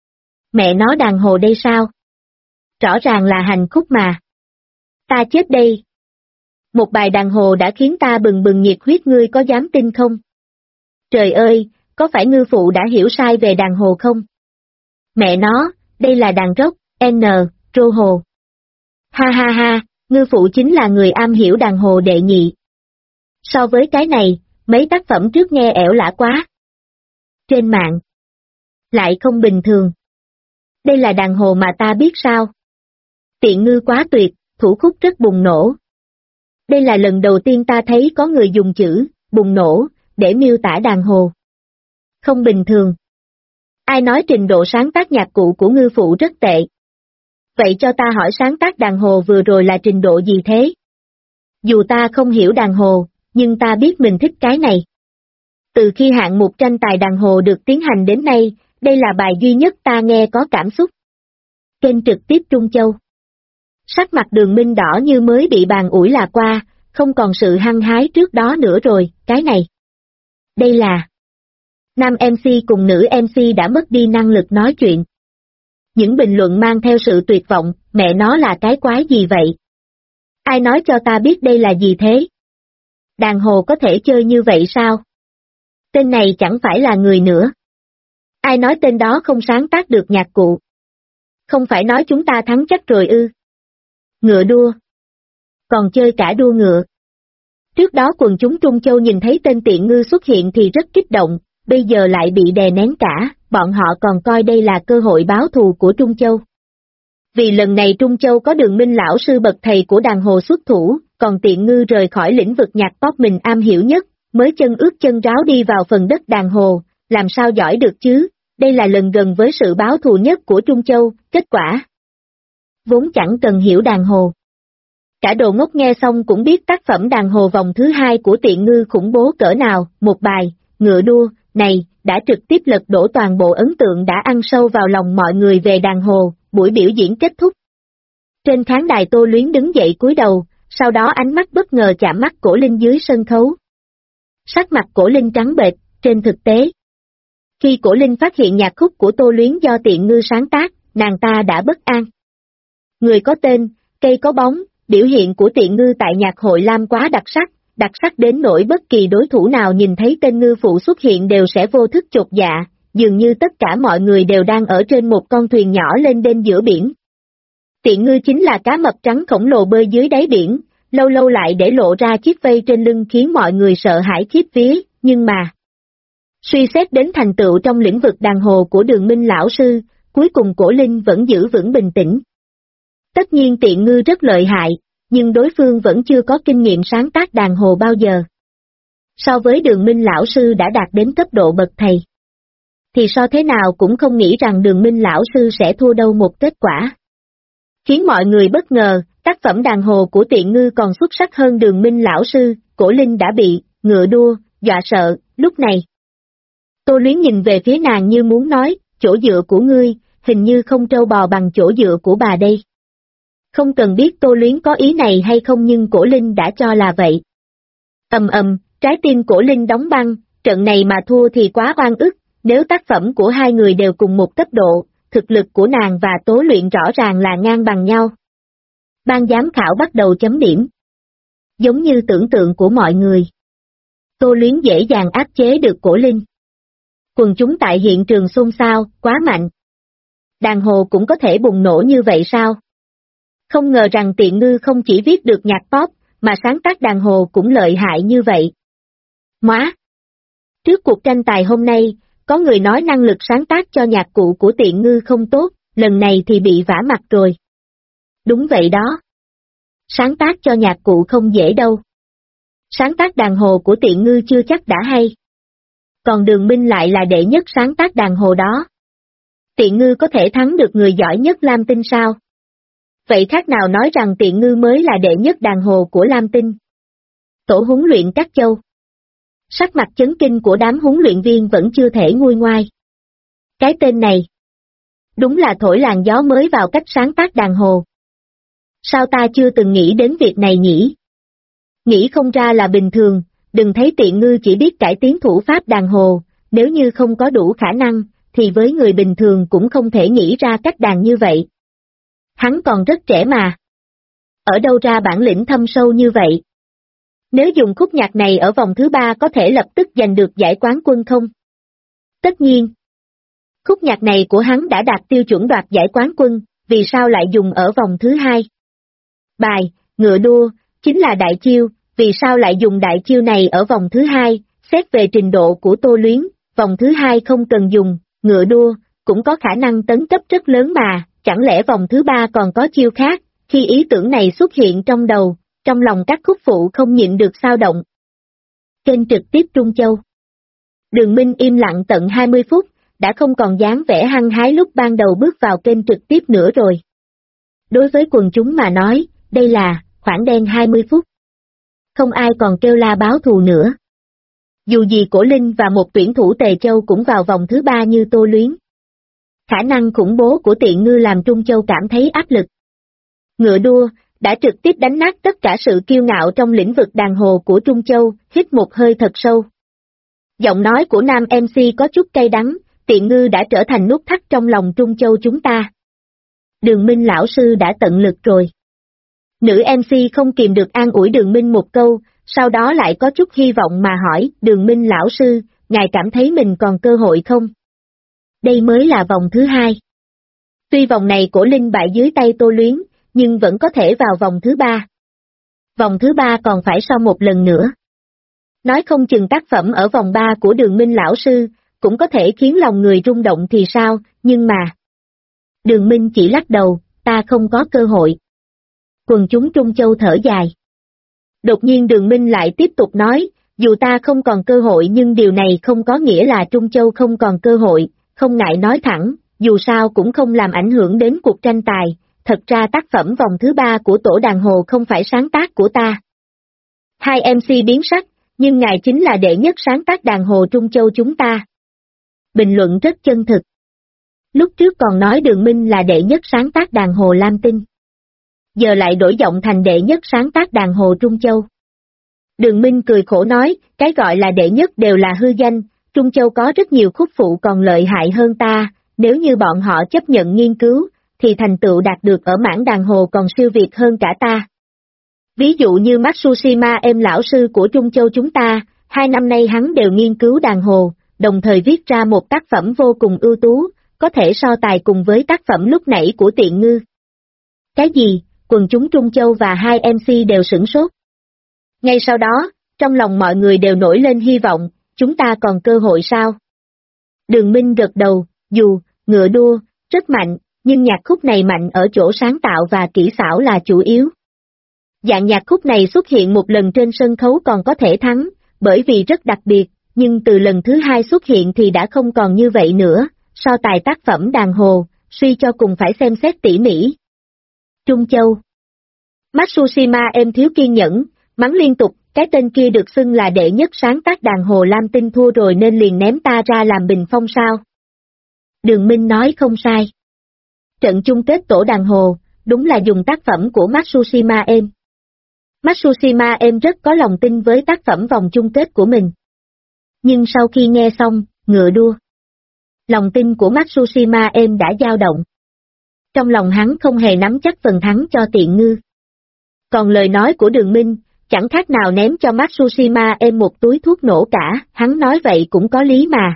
Mẹ nó đàn hồ đây sao? Rõ ràng là hành khúc mà. Ta chết đây. Một bài đàn hồ đã khiến ta bừng bừng nhiệt huyết, ngươi có dám tin không? Trời ơi, có phải ngư phụ đã hiểu sai về đàn hồ không? Mẹ nó, đây là đàn rock, rô hồ. Ha ha ha, ngư phụ chính là người am hiểu đàn hồ đệ nhị. So với cái này, mấy tác phẩm trước nghe ẻo lả quá. Trên mạng. Lại không bình thường. Đây là đàn hồ mà ta biết sao? Tiện Ngư quá tuyệt, thủ khúc rất bùng nổ. Đây là lần đầu tiên ta thấy có người dùng chữ, bùng nổ, để miêu tả đàn hồ. Không bình thường. Ai nói trình độ sáng tác nhạc cụ của ngư phụ rất tệ? Vậy cho ta hỏi sáng tác đàn hồ vừa rồi là trình độ gì thế? Dù ta không hiểu đàn hồ, nhưng ta biết mình thích cái này. Từ khi hạng mục tranh tài đàn hồ được tiến hành đến nay, đây là bài duy nhất ta nghe có cảm xúc. Kênh trực tiếp Trung Châu. Sắc mặt Đường Minh đỏ như mới bị bàn ủi là qua, không còn sự hăng hái trước đó nữa rồi, cái này. Đây là... Nam MC cùng nữ MC đã mất đi năng lực nói chuyện. Những bình luận mang theo sự tuyệt vọng, mẹ nó là cái quái gì vậy? Ai nói cho ta biết đây là gì thế? Đàn hồ có thể chơi như vậy sao? Tên này chẳng phải là người nữa. Ai nói tên đó không sáng tác được nhạc cụ? Không phải nói chúng ta thắng chắc rồi ư? Ngựa đua. Còn chơi cả đua ngựa. Trước đó quần chúng Trung Châu nhìn thấy tên Tiện Ngư xuất hiện thì rất kích động, bây giờ lại bị đè nén cả, bọn họ còn coi đây là cơ hội báo thù của Trung Châu. Vì lần này Trung Châu có Đường Minh lão sư bậc thầy của đàn hồ xuất thủ, còn Tiện Ngư rời khỏi lĩnh vực nhạc pop mình am hiểu nhất, mới chân ướt chân ráo đi vào phần đất đàn hồ, làm sao giỏi được chứ, đây là lần gần với sự báo thù nhất của Trung Châu, kết quả. Vốn chẳng cần hiểu đàn hồ. Cả đồ ngốc nghe xong cũng biết tác phẩm đàn hồ vòng thứ 2 của Tiện Ngư khủng bố cỡ nào, một bài, ngựa đua, này, đã trực tiếp lật đổ toàn bộ ấn tượng đã ăn sâu vào lòng mọi người về đàn hồ, buổi biểu diễn kết thúc. Trên khán đài Tô Luyến đứng dậy cúi đầu, sau đó ánh mắt bất ngờ chạm mắt Cổ Linh dưới sân khấu. Sắc mặt Cổ Linh trắng bệch, trên thực tế. Khi Cổ Linh phát hiện nhạc khúc của Tô Luyến do Tiện Ngư sáng tác, nàng ta đã bất an. Người có tên, cây có bóng, Biểu hiện của Tiện Ngư tại nhạc hội Lam quá đặc sắc đến nỗi bất kỳ đối thủ nào nhìn thấy tên ngư phụ xuất hiện đều sẽ vô thức chột dạ, dường như tất cả mọi người đều đang ở trên một con thuyền nhỏ lên đên giữa biển. Tiện Ngư chính là cá mập trắng khổng lồ bơi dưới đáy biển, lâu lâu lại để lộ ra chiếc vây trên lưng khiến mọi người sợ hãi khiếp vía, nhưng mà suy xét đến thành tựu trong lĩnh vực đàn hồ của Đường Minh lão sư, cuối cùng Cổ Linh vẫn giữ vững bình tĩnh. Tất nhiên Tiện Ngư rất lợi hại, nhưng đối phương vẫn chưa có kinh nghiệm sáng tác đàn hồ bao giờ. So với Đường Minh lão sư đã đạt đến cấp độ bậc thầy, thì so thế nào cũng không nghĩ rằng Đường Minh lão sư sẽ thua đâu một kết quả. Khiến mọi người bất ngờ, tác phẩm đàn hồ của Tiện Ngư còn xuất sắc hơn Đường Minh lão sư, Cổ Linh đã bị ngựa đua dọa sợ. Lúc này Tô Luyến nhìn về phía nàng như muốn nói, chỗ dựa của ngươi, hình như không trâu bò bằng chỗ dựa của bà đây. Không cần biết Tô Luyến có ý này hay không nhưng Cổ Linh đã cho là vậy. Trái tim Cổ Linh đóng băng, trận này mà thua thì quá oan ức, nếu tác phẩm của hai người đều cùng một cấp độ, thực lực của nàng và Tố Luyện rõ ràng là ngang bằng nhau. Ban giám khảo bắt đầu chấm điểm. Giống như tưởng tượng của mọi người, Tô Luyến dễ dàng áp chế được Cổ Linh. Quần chúng tại hiện trường xôn xao, quá mạnh. Đàn hồ cũng có thể bùng nổ như vậy sao? Không ngờ rằng Tiện Ngư không chỉ viết được nhạc pop, mà sáng tác đàn hồ cũng lợi hại như vậy. Móa! Trước cuộc tranh tài hôm nay, có người nói năng lực sáng tác cho nhạc cụ của Tiện Ngư không tốt, lần này thì bị vả mặt rồi. Đúng vậy đó. Sáng tác cho nhạc cụ không dễ đâu. Sáng tác đàn hồ của Tiện Ngư chưa chắc đã hay. Còn Đường Minh lại là đệ nhất sáng tác đàn hồ đó. Tiện Ngư có thể thắng được người giỏi nhất Lam Tinh sao? Vậy khác nào nói rằng Tiện Ngư mới là đệ nhất đàn hồ của Lam Tinh? Tổ huấn luyện Cát Châu. Sắc mặt chấn kinh của đám huấn luyện viên vẫn chưa thể nguôi ngoai. Cái tên này đúng là thổi làn gió mới vào cách sáng tác đàn hồ. Sao ta chưa từng nghĩ đến việc này nhỉ? Nghĩ không ra là bình thường, đừng thấy Tiện Ngư chỉ biết cải tiến thủ pháp đàn hồ, nếu như không có đủ khả năng, thì với người bình thường cũng không thể nghĩ ra cách đàn như vậy. Hắn còn rất trẻ mà. Ở đâu ra bản lĩnh thâm sâu như vậy? Nếu dùng khúc nhạc này ở vòng thứ 3 có thể lập tức giành được giải quán quân không? Tất nhiên. Khúc nhạc này của hắn đã đạt tiêu chuẩn đoạt giải quán quân, vì sao lại dùng ở vòng thứ 2? Bài, ngựa đua, chính là đại chiêu, vì sao lại dùng đại chiêu này ở vòng thứ 2? Xét về trình độ của Tô Luyến, vòng thứ 2 không cần dùng, ngựa đua, cũng có khả năng tấn cấp rất lớn mà, chẳng lẽ vòng thứ 3 còn có chiêu khác? Khi ý tưởng này xuất hiện trong đầu, trong lòng các khúc phụ không nhịn được xao động. Kênh trực tiếp Trung Châu. Đường Minh im lặng tận 20 phút, đã không còn dáng vẻ hăng hái lúc ban đầu bước vào kênh trực tiếp nữa rồi. Đối với quần chúng mà nói, đây là khoảng đen 20 phút. Không ai còn kêu la báo thù nữa. Dù gì Cổ Linh và một tuyển thủ Tề Châu cũng vào vòng thứ 3 như Tô Luyến. Khả năng khủng bố của Tiện Ngư làm Trung Châu cảm thấy áp lực. Ngựa đua đã trực tiếp đánh nát tất cả sự kiêu ngạo trong lĩnh vực đàn hồ của Trung Châu, hít một hơi thật sâu. Giọng nói của nam MC có chút cay đắng, Tiện Ngư đã trở thành nút thắt trong lòng Trung Châu chúng ta. Đường Minh lão sư đã tận lực rồi. Nữ MC không kìm được an ủi Đường Minh một câu, sau đó lại có chút hy vọng mà hỏi, Đường Minh lão sư, ngài cảm thấy mình còn cơ hội không? Đây mới là vòng thứ 2. Tuy vòng này Cổ Linh bại dưới tay Tô Luyến, nhưng vẫn có thể vào vòng thứ 3. Vòng thứ 3 còn phải so một lần nữa. Nói không chừng tác phẩm ở vòng 3 của Đường Minh lão sư, cũng có thể khiến lòng người rung động thì sao, nhưng mà... Đường Minh chỉ lắc đầu, ta không có cơ hội. Quần chúng Trung Châu thở dài. Đột nhiên Đường Minh lại tiếp tục nói, dù ta không còn cơ hội nhưng điều này không có nghĩa là Trung Châu không còn cơ hội, không ngại nói thẳng, dù sao cũng không làm ảnh hưởng đến cuộc tranh tài, thật ra tác phẩm vòng thứ 3 của tổ đàn hồ không phải sáng tác của ta. Hai MC biến sắc, nhưng ngài chính là đệ nhất sáng tác đàn hồ Trung Châu chúng ta. Bình luận rất chân thực. Lúc trước còn nói Đường Minh là đệ nhất sáng tác đàn hồ Lam Tinh. Giờ lại đổi giọng thành đệ nhất sáng tác đàn hồ Trung Châu. Đường Minh cười khổ nói, cái gọi là đệ nhất đều là hư danh, Trung Châu có rất nhiều khúc phụ còn lợi hại hơn ta, nếu như bọn họ chấp nhận nghiên cứu, thì thành tựu đạt được ở mảng đàn hồ còn siêu việt hơn cả ta. Ví dụ như Matsushima em lão sư của Trung Châu chúng ta, 2 năm nay hắn đều nghiên cứu đàn hồ, đồng thời viết ra một tác phẩm vô cùng ưu tú, có thể so tài cùng với tác phẩm lúc nãy của Tiện Ngư. Cái gì? Quần chúng Trung Châu và 2 MC đều sửng sốt. Ngay sau đó, trong lòng mọi người đều nổi lên hy vọng, chúng ta còn cơ hội sao? Đường Minh gật đầu, dù, ngựa đua, rất mạnh, nhưng nhạc khúc này mạnh ở chỗ sáng tạo và kỹ xảo là chủ yếu. Dạng nhạc khúc này xuất hiện một lần trên sân khấu còn có thể thắng, bởi vì rất đặc biệt, nhưng từ lần thứ 2 xuất hiện thì đã không còn như vậy nữa, so tài tác phẩm đàn hồ, suy cho cùng phải xem xét tỉ mỉ. Trung Châu. Matsushima em thiếu kiên nhẫn, mắng liên tục, cái tên kia được xưng là đệ nhất sáng tác đàn hồ Lam Tinh thua rồi nên liền ném ta ra làm bình phong sao. Đường Minh nói không sai. Trận chung kết tổ đàn hồ, đúng là dùng tác phẩm của Matsushima em. Matsushima em rất có lòng tin với tác phẩm vòng chung kết của mình. Nhưng sau khi nghe xong, ngựa đua, lòng tin của Matsushima em đã dao động. Trong lòng hắn không hề nắm chắc phần thắng cho Tiện Ngư. Còn lời nói của Đường Minh, chẳng khác nào ném cho Matsushima em một túi thuốc nổ cả, hắn nói vậy cũng có lý mà.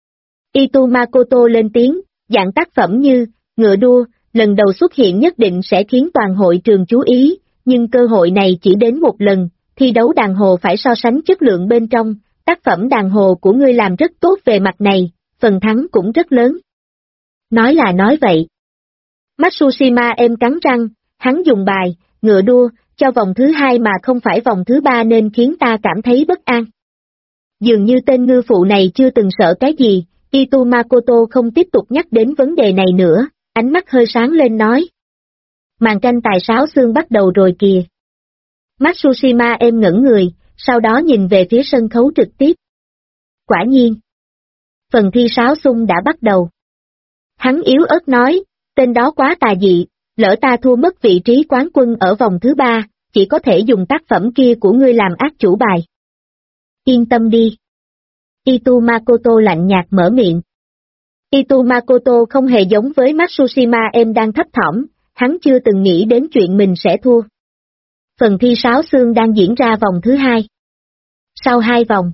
Ito Makoto lên tiếng, dạng tác phẩm như, ngựa đua, lần đầu xuất hiện nhất định sẽ khiến toàn hội trường chú ý, nhưng cơ hội này chỉ đến một lần, thi đấu đàn hồ phải so sánh chất lượng bên trong, tác phẩm đàn hồ của ngươi làm rất tốt về mặt này, phần thắng cũng rất lớn. Nói là nói vậy. Matsushima em cắn răng, hắn dùng bài, ngựa đua, cho vòng thứ 2 mà không phải vòng thứ 3 nên khiến ta cảm thấy bất an. Dường như tên ngư phụ này chưa từng sợ cái gì, Ito Makoto không tiếp tục nhắc đến vấn đề này nữa, ánh mắt hơi sáng lên nói. Màn tranh tài sáo xương bắt đầu rồi kìa. Matsushima em ngẩn người, sau đó nhìn về phía sân khấu trực tiếp. Quả nhiên. Phần thi sáo xung đã bắt đầu. Hắn yếu ớt nói, tên đó quá tà dị, lỡ ta thua mất vị trí quán quân ở vòng thứ 3, chỉ có thể dùng tác phẩm kia của ngươi làm ác chủ bài. Yên tâm đi. Ito Makoto lạnh nhạt mở miệng. Ito Makoto không hề giống với Matsushima em đang thấp thỏm, hắn chưa từng nghĩ đến chuyện mình sẽ thua. Phần thi sáo xương đang diễn ra vòng thứ 2. Sau 2 vòng,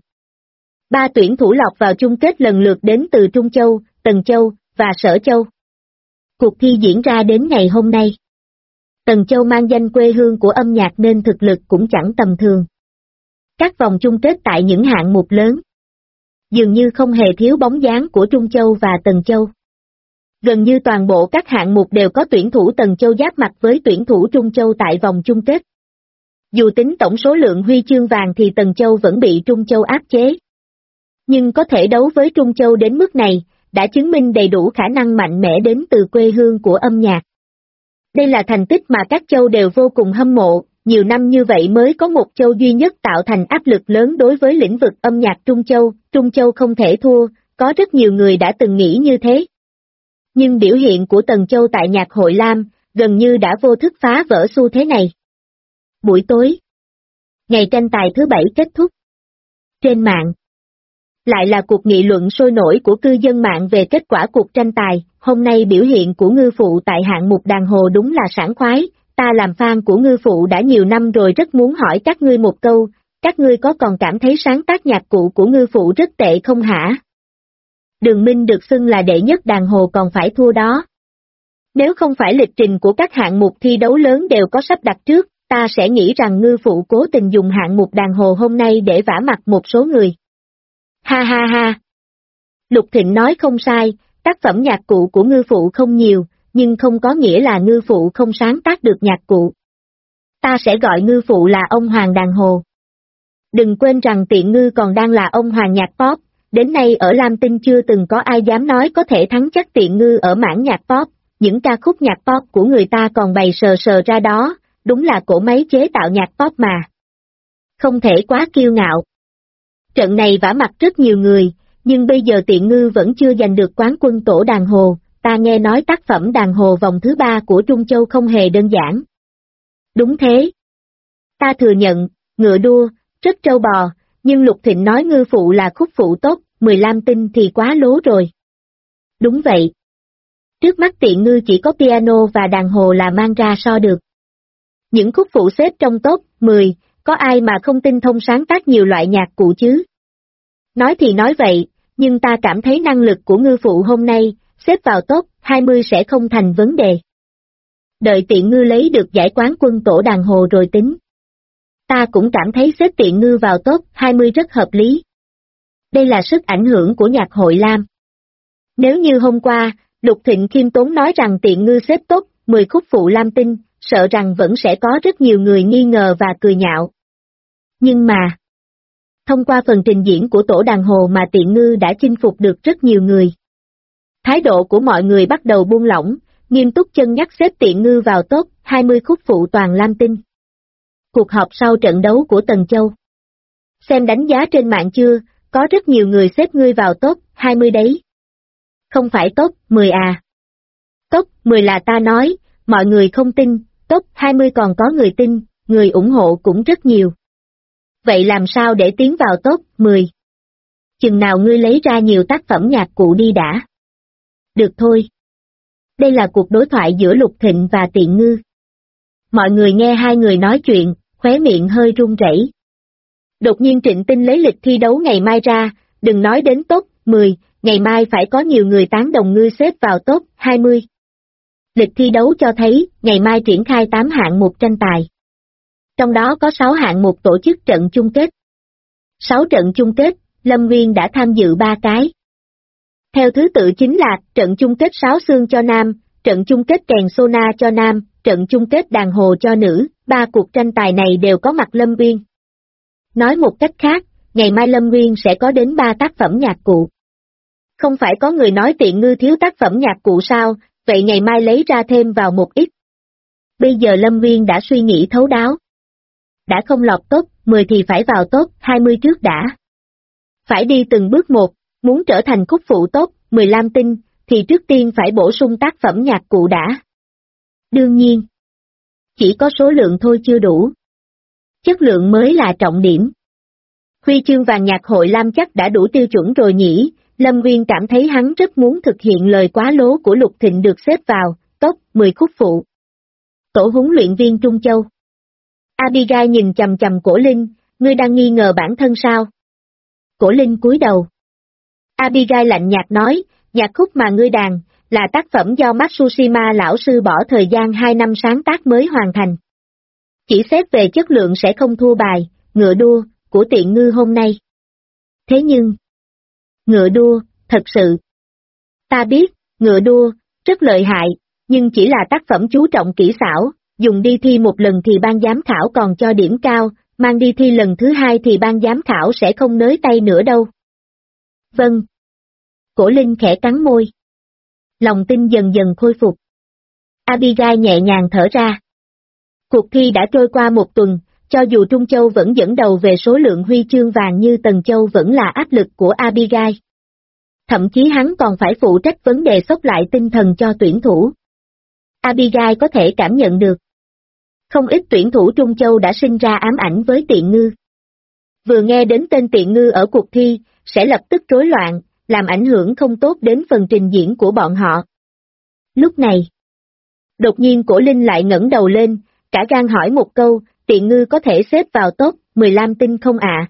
3 tuyển thủ lọt vào chung kết lần lượt đến từ Trung Châu, Tần Châu, và Sở Châu. Cuộc thi diễn ra đến ngày hôm nay. Tần Châu mang danh quê hương của âm nhạc nên thực lực cũng chẳng tầm thường. Các vòng chung kết tại những hạng mục lớn dường như không hề thiếu bóng dáng của Trung Châu và Tần Châu. Gần như toàn bộ các hạng mục đều có tuyển thủ Tần Châu giáp mặt với tuyển thủ Trung Châu tại vòng chung kết. Dù tính tổng số lượng huy chương vàng thì Tần Châu vẫn bị Trung Châu áp chế. Nhưng có thể đấu với Trung Châu đến mức này, đã chứng minh đầy đủ khả năng mạnh mẽ đến từ quê hương của âm nhạc. Đây là thành tích mà các châu đều vô cùng hâm mộ, nhiều năm như vậy mới có một châu duy nhất tạo thành áp lực lớn đối với lĩnh vực âm nhạc Trung Châu không thể thua, có rất nhiều người đã từng nghĩ như thế. Nhưng biểu hiện của Tần Châu tại nhạc hội Lam, gần như đã vô thức phá vỡ xu thế này. Buổi tối, ngày tranh tài thứ 7 kết thúc. Trên mạng, lại là cuộc nghị luận sôi nổi của cư dân mạng về kết quả cuộc tranh tài, hôm nay biểu hiện của ngư phụ tại hạng mục đàn hồ đúng là sảng khoái, ta làm fan của ngư phụ đã nhiều năm rồi rất muốn hỏi các ngươi một câu, các ngươi có còn cảm thấy sáng tác nhạc cụ của ngư phụ rất tệ không hả? Đường Minh được xưng là đệ nhất đàn hồ còn phải thua đó. Nếu không phải lịch trình của các hạng mục thi đấu lớn đều có sắp đặt trước, ta sẽ nghĩ rằng ngư phụ cố tình dùng hạng mục đàn hồ hôm nay để vả mặt một số người. Ha ha ha! Lục Thịnh nói không sai, tác phẩm nhạc cụ của ngư phụ không nhiều, nhưng không có nghĩa là ngư phụ không sáng tác được nhạc cụ. Ta sẽ gọi ngư phụ là ông hoàng đàn hồ. Đừng quên rằng Tiện Ngư còn đang là ông hoàng nhạc pop, đến nay ở Lam Tinh chưa từng có ai dám nói có thể thắng chắc Tiện Ngư ở mảng nhạc pop, những ca khúc nhạc pop của người ta còn bày sờ sờ ra đó, đúng là cỗ máy chế tạo nhạc pop mà. Không thể quá kiêu ngạo. Trận này vả mặt rất nhiều người, nhưng bây giờ Tiện Ngư vẫn chưa giành được quán quân tổ đàn hồ, ta nghe nói tác phẩm đàn hồ vòng thứ 3 của Trung Châu không hề đơn giản. Đúng thế. Ta thừa nhận, ngựa đua, rất trâu bò, nhưng Lục Thịnh nói ngư phụ là khúc phụ tốt, 15 tinh thì quá lố rồi. Đúng vậy. Trước mắt Tiện Ngư chỉ có piano và đàn hồ là mang ra so được. Những khúc phụ xếp trong top 10, có ai mà không tinh thông sáng tác nhiều loại nhạc cụ chứ? Nói thì nói vậy, nhưng ta cảm thấy năng lực của ngư phụ hôm nay, xếp vào top 20 sẽ không thành vấn đề. Đợi Tiện Ngư lấy được giải quán quân tổ đàn hồ rồi tính. Ta cũng cảm thấy xếp Tiện Ngư vào top 20 rất hợp lý. Đây là sức ảnh hưởng của nhạc hội Lam. Nếu như hôm qua, Lục Thịnh khiêm tốn nói rằng Tiện Ngư xếp top 10 khúc phụ Lam Tinh, sợ rằng vẫn sẽ có rất nhiều người nghi ngờ và cười nhạo. Nhưng mà, thông qua phần trình diễn của tổ đàn hồ mà Tiện Ngư đã chinh phục được rất nhiều người. Thái độ của mọi người bắt đầu buông lỏng, nghiêm túc cân nhắc xếp Tiện Ngư vào top 20 khúc phụ toàn Lam Tinh. Cuộc họp sau trận đấu của Tần Châu. Xem đánh giá trên mạng chưa, có rất nhiều người xếp ngươi vào top 20 đấy. Không phải top 10 à. Top 10 là ta nói, mọi người không tin, top 20 còn có người tin, người ủng hộ cũng rất nhiều. Vậy làm sao để tiến vào top 10? Chừng nào ngươi lấy ra nhiều tác phẩm nhạc cụ đi đã. Được thôi. Đây là cuộc đối thoại giữa Lục Thịnh và Tiện Ngư. Mọi người nghe hai người nói chuyện, khóe miệng hơi run rẩy. Đột nhiên Trịnh Tinh lấy lịch thi đấu ngày mai ra, đừng nói đến top 10, ngày mai phải có nhiều người tán đồng ngươi xếp vào top 20. Lịch thi đấu cho thấy, ngày mai triển khai 8 hạng mục tranh tài. Trong đó có 6 hạng mục tổ chức trận chung kết. 6 trận chung kết, Lâm Nguyên đã tham dự 3 cái. Theo thứ tự chính là, trận chung kết sáo xương cho nam, trận chung kết kèn sona cho nam, trận chung kết đàn hồ cho nữ, 3 cuộc tranh tài này đều có mặt Lâm Nguyên. Nói một cách khác, ngày mai Lâm Nguyên sẽ có đến 3 tác phẩm nhạc cụ. Không phải có người nói Tiện Ngư thiếu tác phẩm nhạc cụ sao, vậy ngày mai lấy ra thêm vào một ít. Bây giờ Lâm Nguyên đã suy nghĩ thấu đáo. Đã không lọt top 10 thì phải vào top 20 trước đã. Phải đi từng bước một, muốn trở thành khúc phụ top 15 tinh, thì trước tiên phải bổ sung tác phẩm nhạc cụ đã. Đương nhiên, chỉ có số lượng thôi chưa đủ. Chất lượng mới là trọng điểm. Huy chương vàng nhạc hội Lam chắc đã đủ tiêu chuẩn rồi nhỉ, Lâm Nguyên cảm thấy hắn rất muốn thực hiện lời quá lố của Lục Thịnh được xếp vào top 10 khúc phụ. Tổ huấn luyện viên Trung Châu. Abigail nhìn chằm chằm Cổ Linh, ngươi đang nghi ngờ bản thân sao? Cổ Linh cúi đầu. Abigail lạnh nhạt nói, nhạc khúc mà ngươi đàn, là tác phẩm do Matsushima lão sư bỏ thời gian 2 năm sáng tác mới hoàn thành. Chỉ xét về chất lượng sẽ không thua bài, ngựa đua, của Tiện Ngư hôm nay. Thế nhưng, ngựa đua, thật sự. Ta biết, ngựa đua, rất lợi hại, nhưng chỉ là tác phẩm chú trọng kỹ xảo, dùng đi thi một lần thì ban giám khảo còn cho điểm cao, mang đi thi lần thứ 2 thì ban giám khảo sẽ không nới tay nữa đâu. Vâng. Cổ Linh khẽ cắn môi. Lòng tin dần dần khôi phục. Abigail nhẹ nhàng thở ra. Cuộc thi đã trôi qua một tuần, cho dù Trung Châu vẫn dẫn đầu về số lượng huy chương vàng như Tần Châu vẫn là áp lực của Abigail. Thậm chí hắn còn phải phụ trách vấn đề xốc lại tinh thần cho tuyển thủ. Abigail có thể cảm nhận được. Không ít tuyển thủ Trung Châu đã sinh ra ám ảnh với Tiện Ngư. Vừa nghe đến tên Tiện Ngư ở cuộc thi, sẽ lập tức rối loạn, làm ảnh hưởng không tốt đến phần trình diễn của bọn họ. Lúc này, đột nhiên Cổ Linh lại ngẩng đầu lên, cả gan hỏi một câu, Tiện Ngư có thể xếp vào top 15 tinh không ạ?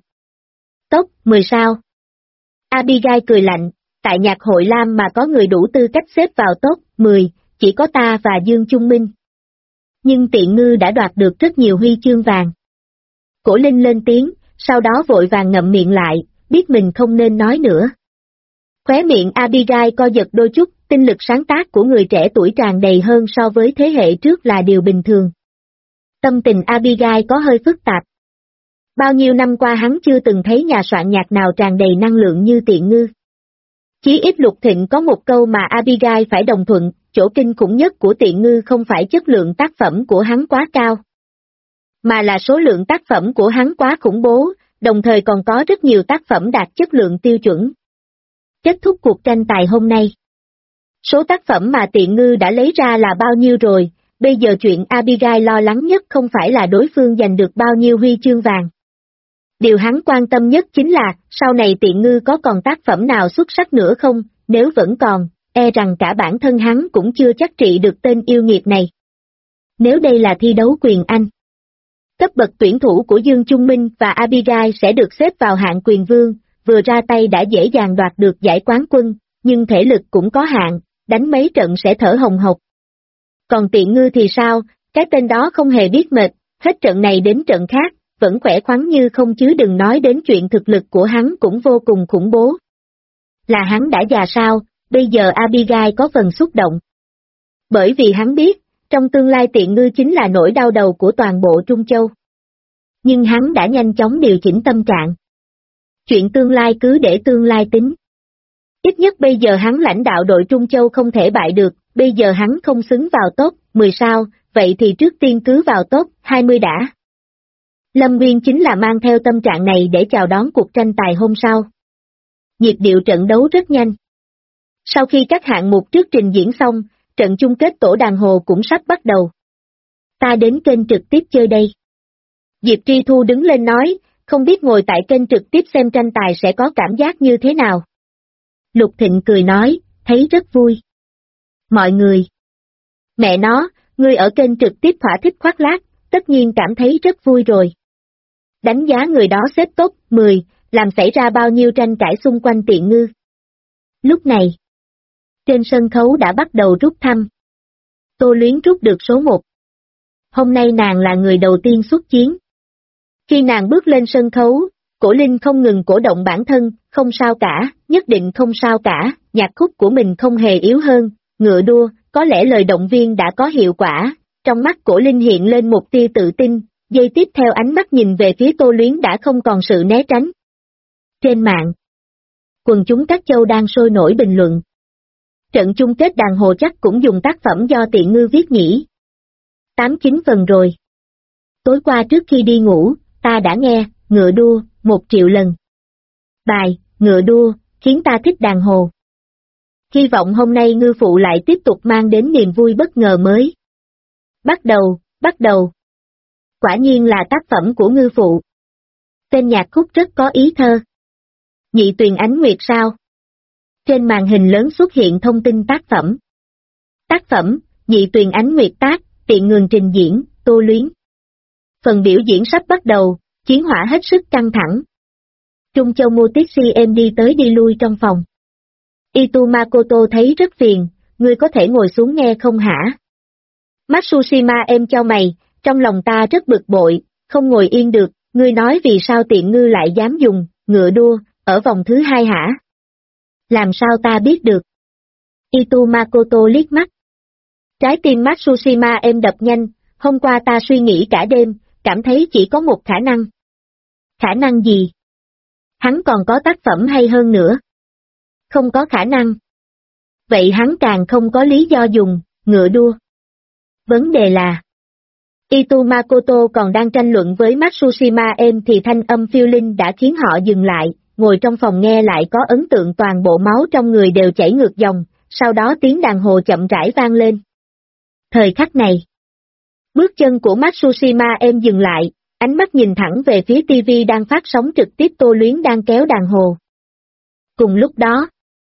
Top 10 sao? Abigail cười lạnh, tại nhạc hội Lam mà có người đủ tư cách xếp vào top 10, chỉ có ta và Dương Trung Minh. Nhưng Tiện Ngư đã đoạt được rất nhiều huy chương vàng. Cổ Linh lên tiếng, sau đó vội vàng ngậm miệng lại, biết mình không nên nói nữa. Khóe miệng Abigail co giật đôi chút, tinh lực sáng tác của người trẻ tuổi tràn đầy hơn so với thế hệ trước là điều bình thường. Tâm tình Abigail có hơi phức tạp. Bao nhiêu năm qua hắn chưa từng thấy nhà soạn nhạc nào tràn đầy năng lượng như Tiện Ngư. Chí ít Lục Thịnh có một câu mà Abigail phải đồng thuận, chỗ kinh khủng nhất của Tiện Ngư không phải chất lượng tác phẩm của hắn quá cao, mà là số lượng tác phẩm của hắn quá khủng bố, đồng thời còn có rất nhiều tác phẩm đạt chất lượng tiêu chuẩn. Kết thúc cuộc tranh tài hôm nay. Số tác phẩm mà Tiện Ngư đã lấy ra là bao nhiêu rồi, bây giờ chuyện Abigail lo lắng nhất không phải là đối phương giành được bao nhiêu huy chương vàng. Điều hắn quan tâm nhất chính là, sau này Tiện Ngư có còn tác phẩm nào xuất sắc nữa không, nếu vẫn còn, e rằng cả bản thân hắn cũng chưa chắc trị được tên yêu nghiệt này. Nếu đây là thi đấu quyền Anh, Cấp bậc tuyển thủ của Dương Trung Minh và Abigail sẽ được xếp vào hạng quyền vương, vừa ra tay đã dễ dàng đoạt được giải quán quân, nhưng thể lực cũng có hạn, đánh mấy trận sẽ thở hồng hộc. Còn Tiện Ngư thì sao, cái tên đó không hề biết mệt, hết trận này đến trận khác, vẫn khỏe khoắn như không chứ đừng nói đến chuyện thực lực của hắn cũng vô cùng khủng bố. Là hắn đã già sao, bây giờ Abigail có phần xúc động. Bởi vì hắn biết, trong tương lai Tiện Ngư chính là nỗi đau đầu của toàn bộ Trung Châu. Nhưng hắn đã nhanh chóng điều chỉnh tâm trạng. Chuyện tương lai cứ để tương lai tính. Ít nhất bây giờ hắn lãnh đạo đội Trung Châu không thể bại được, bây giờ hắn không xứng vào top 10 sao, vậy thì trước tiên cứ vào top 20 đã. Lâm Nguyên chính là mang theo tâm trạng này để chào đón cuộc tranh tài hôm sau. Nhịp điệu trận đấu rất nhanh. Sau khi các hạng mục trước trình diễn xong, trận chung kết tổ đàn hồ cũng sắp bắt đầu. Ta đến kênh trực tiếp chơi đây. Diệp Tri Thu đứng lên nói, không biết ngồi tại kênh trực tiếp xem tranh tài sẽ có cảm giác như thế nào. Lục Thịnh cười nói, thấy rất vui. Mọi người. Mẹ nó, ngươi ở kênh trực tiếp thỏa thích khoác lác, tất nhiên cảm thấy rất vui rồi. Đánh giá người đó xếp top 10, làm xảy ra bao nhiêu tranh cãi xung quanh Tiện Ngư. Lúc này, trên sân khấu đã bắt đầu rút thăm. Tô Luyến rút được số 1. Hôm nay nàng là người đầu tiên xuất chiến. Khi nàng bước lên sân khấu, Cổ Linh không ngừng cổ động bản thân, không sao cả, nhất định không sao cả, nhạc khúc của mình không hề yếu hơn, ngựa đua, có lẽ lời động viên đã có hiệu quả, trong mắt Cổ Linh hiện lên một tia tự tin, giây tiếp theo ánh mắt nhìn về phía Tô Luyến đã không còn sự né tránh. Trên mạng, quần chúng các châu đang sôi nổi bình luận. Trận chung kết đàn hồ chắc cũng dùng tác phẩm do Tiện Ngư viết nhỉ. 89 phần rồi. Tối qua trước khi đi ngủ, ta đã nghe, ngựa đua, 1 triệu lần. Bài, ngựa đua, khiến ta thích đàn hồ. Hy vọng hôm nay Ngư Phụ lại tiếp tục mang đến niềm vui bất ngờ mới. Bắt đầu. Quả nhiên là tác phẩm của Ngư Phụ. Tên nhạc khúc rất có ý thơ. Nhị Tuyền Ánh Nguyệt sao? Trên màn hình lớn xuất hiện thông tin tác phẩm. Tác phẩm, Nhị Tuyền Ánh Nguyệt tác, Tiện Ngư trình diễn, Tô Luyến. Phần biểu diễn sắp bắt đầu, chiến hỏa hết sức căng thẳng. Trung Châu Motixi em đi tới đi lui trong phòng. Itu Makoto thấy rất phiền, ngươi có thể ngồi xuống nghe không hả? Matsushima em chau mày, trong lòng ta rất bực bội, không ngồi yên được, ngươi nói vì sao Tiện Ngư lại dám dùng, ngựa đua, ở vòng thứ 2 hả? Làm sao ta biết được? Itu Makoto liếc mắt. Trái tim Matsushima em đập nhanh, hôm qua ta suy nghĩ cả đêm, cảm thấy chỉ có một khả năng. Khả năng gì? Hắn còn có tác phẩm hay hơn nữa. Không có khả năng. Vậy hắn càng không có lý do dùng, ngựa đua. Vấn đề là, Itu Makoto còn đang tranh luận với Matsushima em thì thanh âm phiêu linh đã khiến họ dừng lại, ngồi trong phòng nghe lại có ấn tượng toàn bộ máu trong người đều chảy ngược dòng, sau đó tiếng đàn hồ chậm rãi vang lên. Thời khắc này, bước chân của Matsushima em dừng lại, ánh mắt nhìn thẳng về phía TV đang phát sóng trực tiếp Tô Luyến đang kéo đàn hồ. Cùng lúc đó,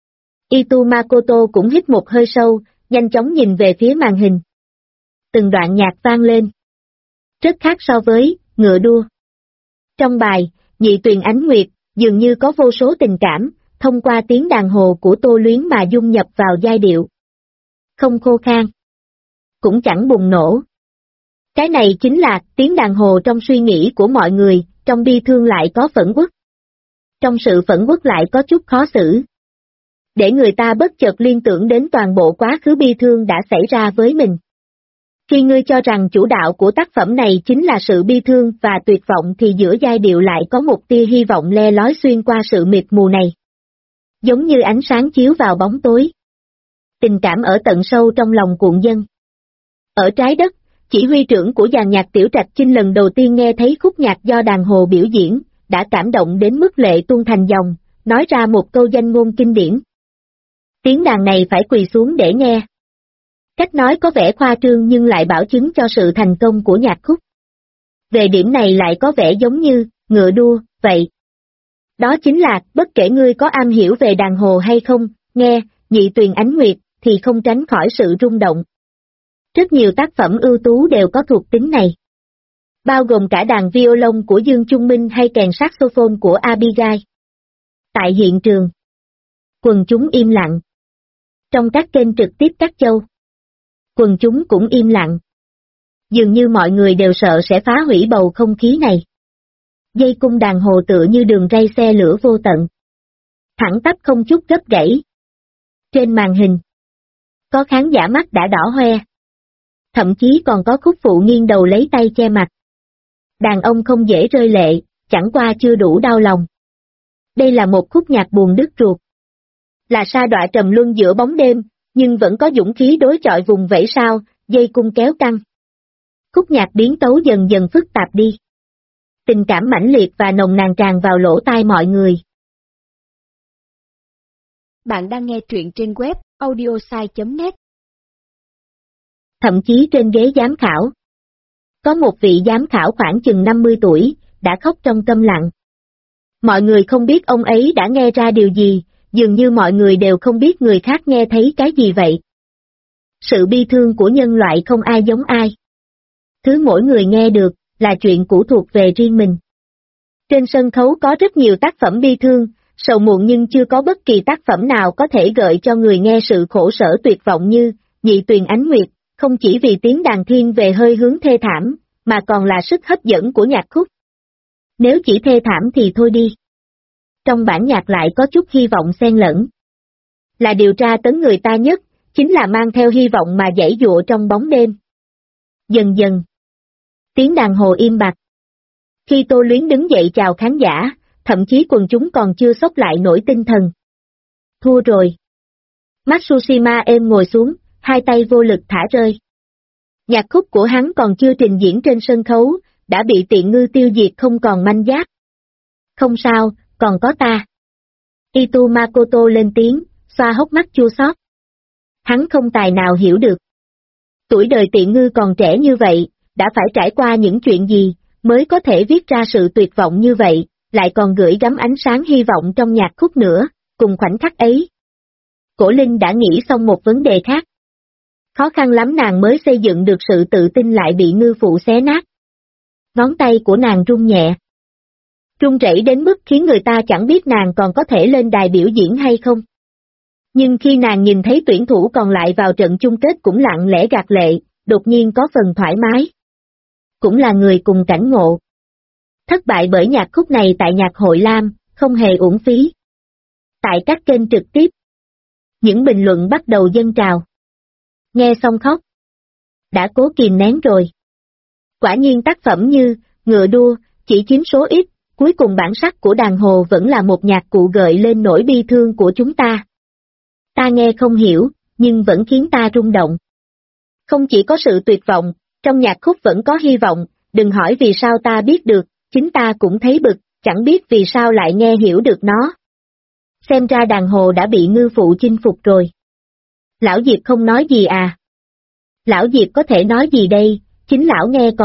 Itu Makoto cũng hít một hơi sâu, nhanh chóng nhìn về phía màn hình. Từng đoạn nhạc vang lên. Rất khác so với, ngựa đua. Trong bài, Nhị Tuyền Ánh Nguyệt, dường như có vô số tình cảm, thông qua tiếng đàn hồ của Tô Luyến mà dung nhập vào giai điệu. Không khô khan. Cũng chẳng bùng nổ. Cái này chính là tiếng đàn hồ trong suy nghĩ của mọi người, trong bi thương lại có phẫn uất. Trong sự phẫn uất lại có chút khó xử. Để người ta bất chợt liên tưởng đến toàn bộ quá khứ bi thương đã xảy ra với mình. Khi ngươi cho rằng chủ đạo của tác phẩm này chính là sự bi thương và tuyệt vọng thì giữa giai điệu lại có một tia hy vọng le lói xuyên qua sự mịt mù này. Giống như ánh sáng chiếu vào bóng tối. Tình cảm ở tận sâu trong lòng cuộn dân. Ở trái đất, chỉ huy trưởng của dàn nhạc Tiểu Trạch Chinh lần đầu tiên nghe thấy khúc nhạc do đàn hồ biểu diễn, đã cảm động đến mức lệ tuôn thành dòng, nói ra một câu danh ngôn kinh điển. Tiếng đàn này phải quỳ xuống để nghe. Cách nói có vẻ khoa trương nhưng lại bảo chứng cho sự thành công của nhạc khúc. Về điểm này lại có vẻ giống như, ngựa đua, vậy. Đó chính là, bất kể ngươi có am hiểu về đàn hồ hay không, nghe, Nhị Tuyền Ánh Nguyệt, thì không tránh khỏi sự rung động. Rất nhiều tác phẩm ưu tú đều có thuộc tính này. bao gồm cả đàn violon của Dương Trung Minh hay kèn saxophone của Abigail. Tại hiện trường, quần chúng im lặng. Trong các kênh trực tiếp các châu, quần chúng cũng im lặng. Dường như mọi người đều sợ sẽ phá hủy bầu không khí này. Dây cung đàn hồ tựa như đường ray xe lửa vô tận. Thẳng tắp không chút gấp gãy. Trên màn hình, có khán giả mắt đã đỏ hoe. Thậm chí còn có khúc phụ nghiêng đầu lấy tay che mặt. Đàn ông không dễ rơi lệ, chẳng qua chưa đủ đau lòng. Đây là một khúc nhạc buồn đứt ruột. Là sa đọa trầm luân giữa bóng đêm, nhưng vẫn có dũng khí đối chọi vùng vẫy sao, dây cung kéo căng. Khúc nhạc biến tấu dần dần phức tạp đi. Tình cảm mãnh liệt và nồng nàn tràn vào lỗ tai mọi người. Bạn đang nghe truyện trên web audiosai.net. Thậm chí trên ghế giám khảo, có một vị giám khảo khoảng chừng 50 tuổi, đã khóc trong câm lặng. Mọi người không biết ông ấy đã nghe ra điều gì, dường như mọi người đều không biết người khác nghe thấy cái gì vậy. Sự bi thương của nhân loại không ai giống ai. Thứ mỗi người nghe được, là chuyện cũ thuộc về riêng mình. Trên sân khấu có rất nhiều tác phẩm bi thương, sầu muộn nhưng chưa có bất kỳ tác phẩm nào có thể gợi cho người nghe sự khổ sở tuyệt vọng như Nhị Tuyền Ánh Nguyệt, không chỉ vì tiếng đàn thiên về hơi hướng thê thảm, mà còn là sức hấp dẫn của nhạc khúc. Nếu chỉ thê thảm thì thôi đi. Trong bản nhạc lại có chút hy vọng xen lẫn. Là điều tra tấn người ta nhất, chính là mang theo hy vọng mà giãy giụa trong bóng đêm. Dần dần, tiếng đàn hồ im bặt. Khi Tô Luyến đứng dậy chào khán giả, thậm chí quần chúng còn chưa xốc lại nổi tinh thần. Thua rồi. Matsushima êm ngồi xuống, hai tay vô lực thả rơi. Nhạc khúc của hắn còn chưa trình diễn trên sân khấu, đã bị tiện ngư tiêu diệt không còn manh giáp. Không sao, còn có ta. Itu Makoto lên tiếng, xoa hốc mắt chua xót. Hắn không tài nào hiểu được. Tuổi đời tiện ngư còn trẻ như vậy, đã phải trải qua những chuyện gì, mới có thể viết ra sự tuyệt vọng như vậy, lại còn gửi gắm ánh sáng hy vọng trong nhạc khúc nữa, cùng khoảnh khắc ấy. Cổ Linh đã nghĩ xong một vấn đề khác. Khó khăn lắm nàng mới xây dựng được sự tự tin lại bị ngư phụ xé nát. Ngón tay của nàng run nhẹ. Run rẩy đến mức khiến người ta chẳng biết nàng còn có thể lên đài biểu diễn hay không. Nhưng khi nàng nhìn thấy tuyển thủ còn lại vào trận chung kết cũng lặng lẽ gạt lệ, đột nhiên có phần thoải mái. Cũng là người cùng cảnh ngộ. Thất bại bởi nhạc khúc này tại nhạc hội Lam, không hề uổng phí. Tại các kênh trực tiếp, những bình luận bắt đầu dâng trào. Nghe xong khóc. Đã cố kìm nén rồi. Quả nhiên tác phẩm như Ngựa Đua chỉ chiếm số ít, cuối cùng bản sắc của đàn hồ vẫn là một nhạc cụ gợi lên nỗi bi thương của chúng ta. Ta nghe không hiểu, nhưng vẫn khiến ta rung động. Không chỉ có sự tuyệt vọng, trong nhạc khúc vẫn có hy vọng, đừng hỏi vì sao ta biết được, chính ta cũng thấy bực, chẳng biết vì sao lại nghe hiểu được nó. Xem ra đàn hồ đã bị ngư phụ chinh phục rồi. Lão Diệp không nói gì à? Lão Diệp có thể nói gì đây, chính lão nghe còn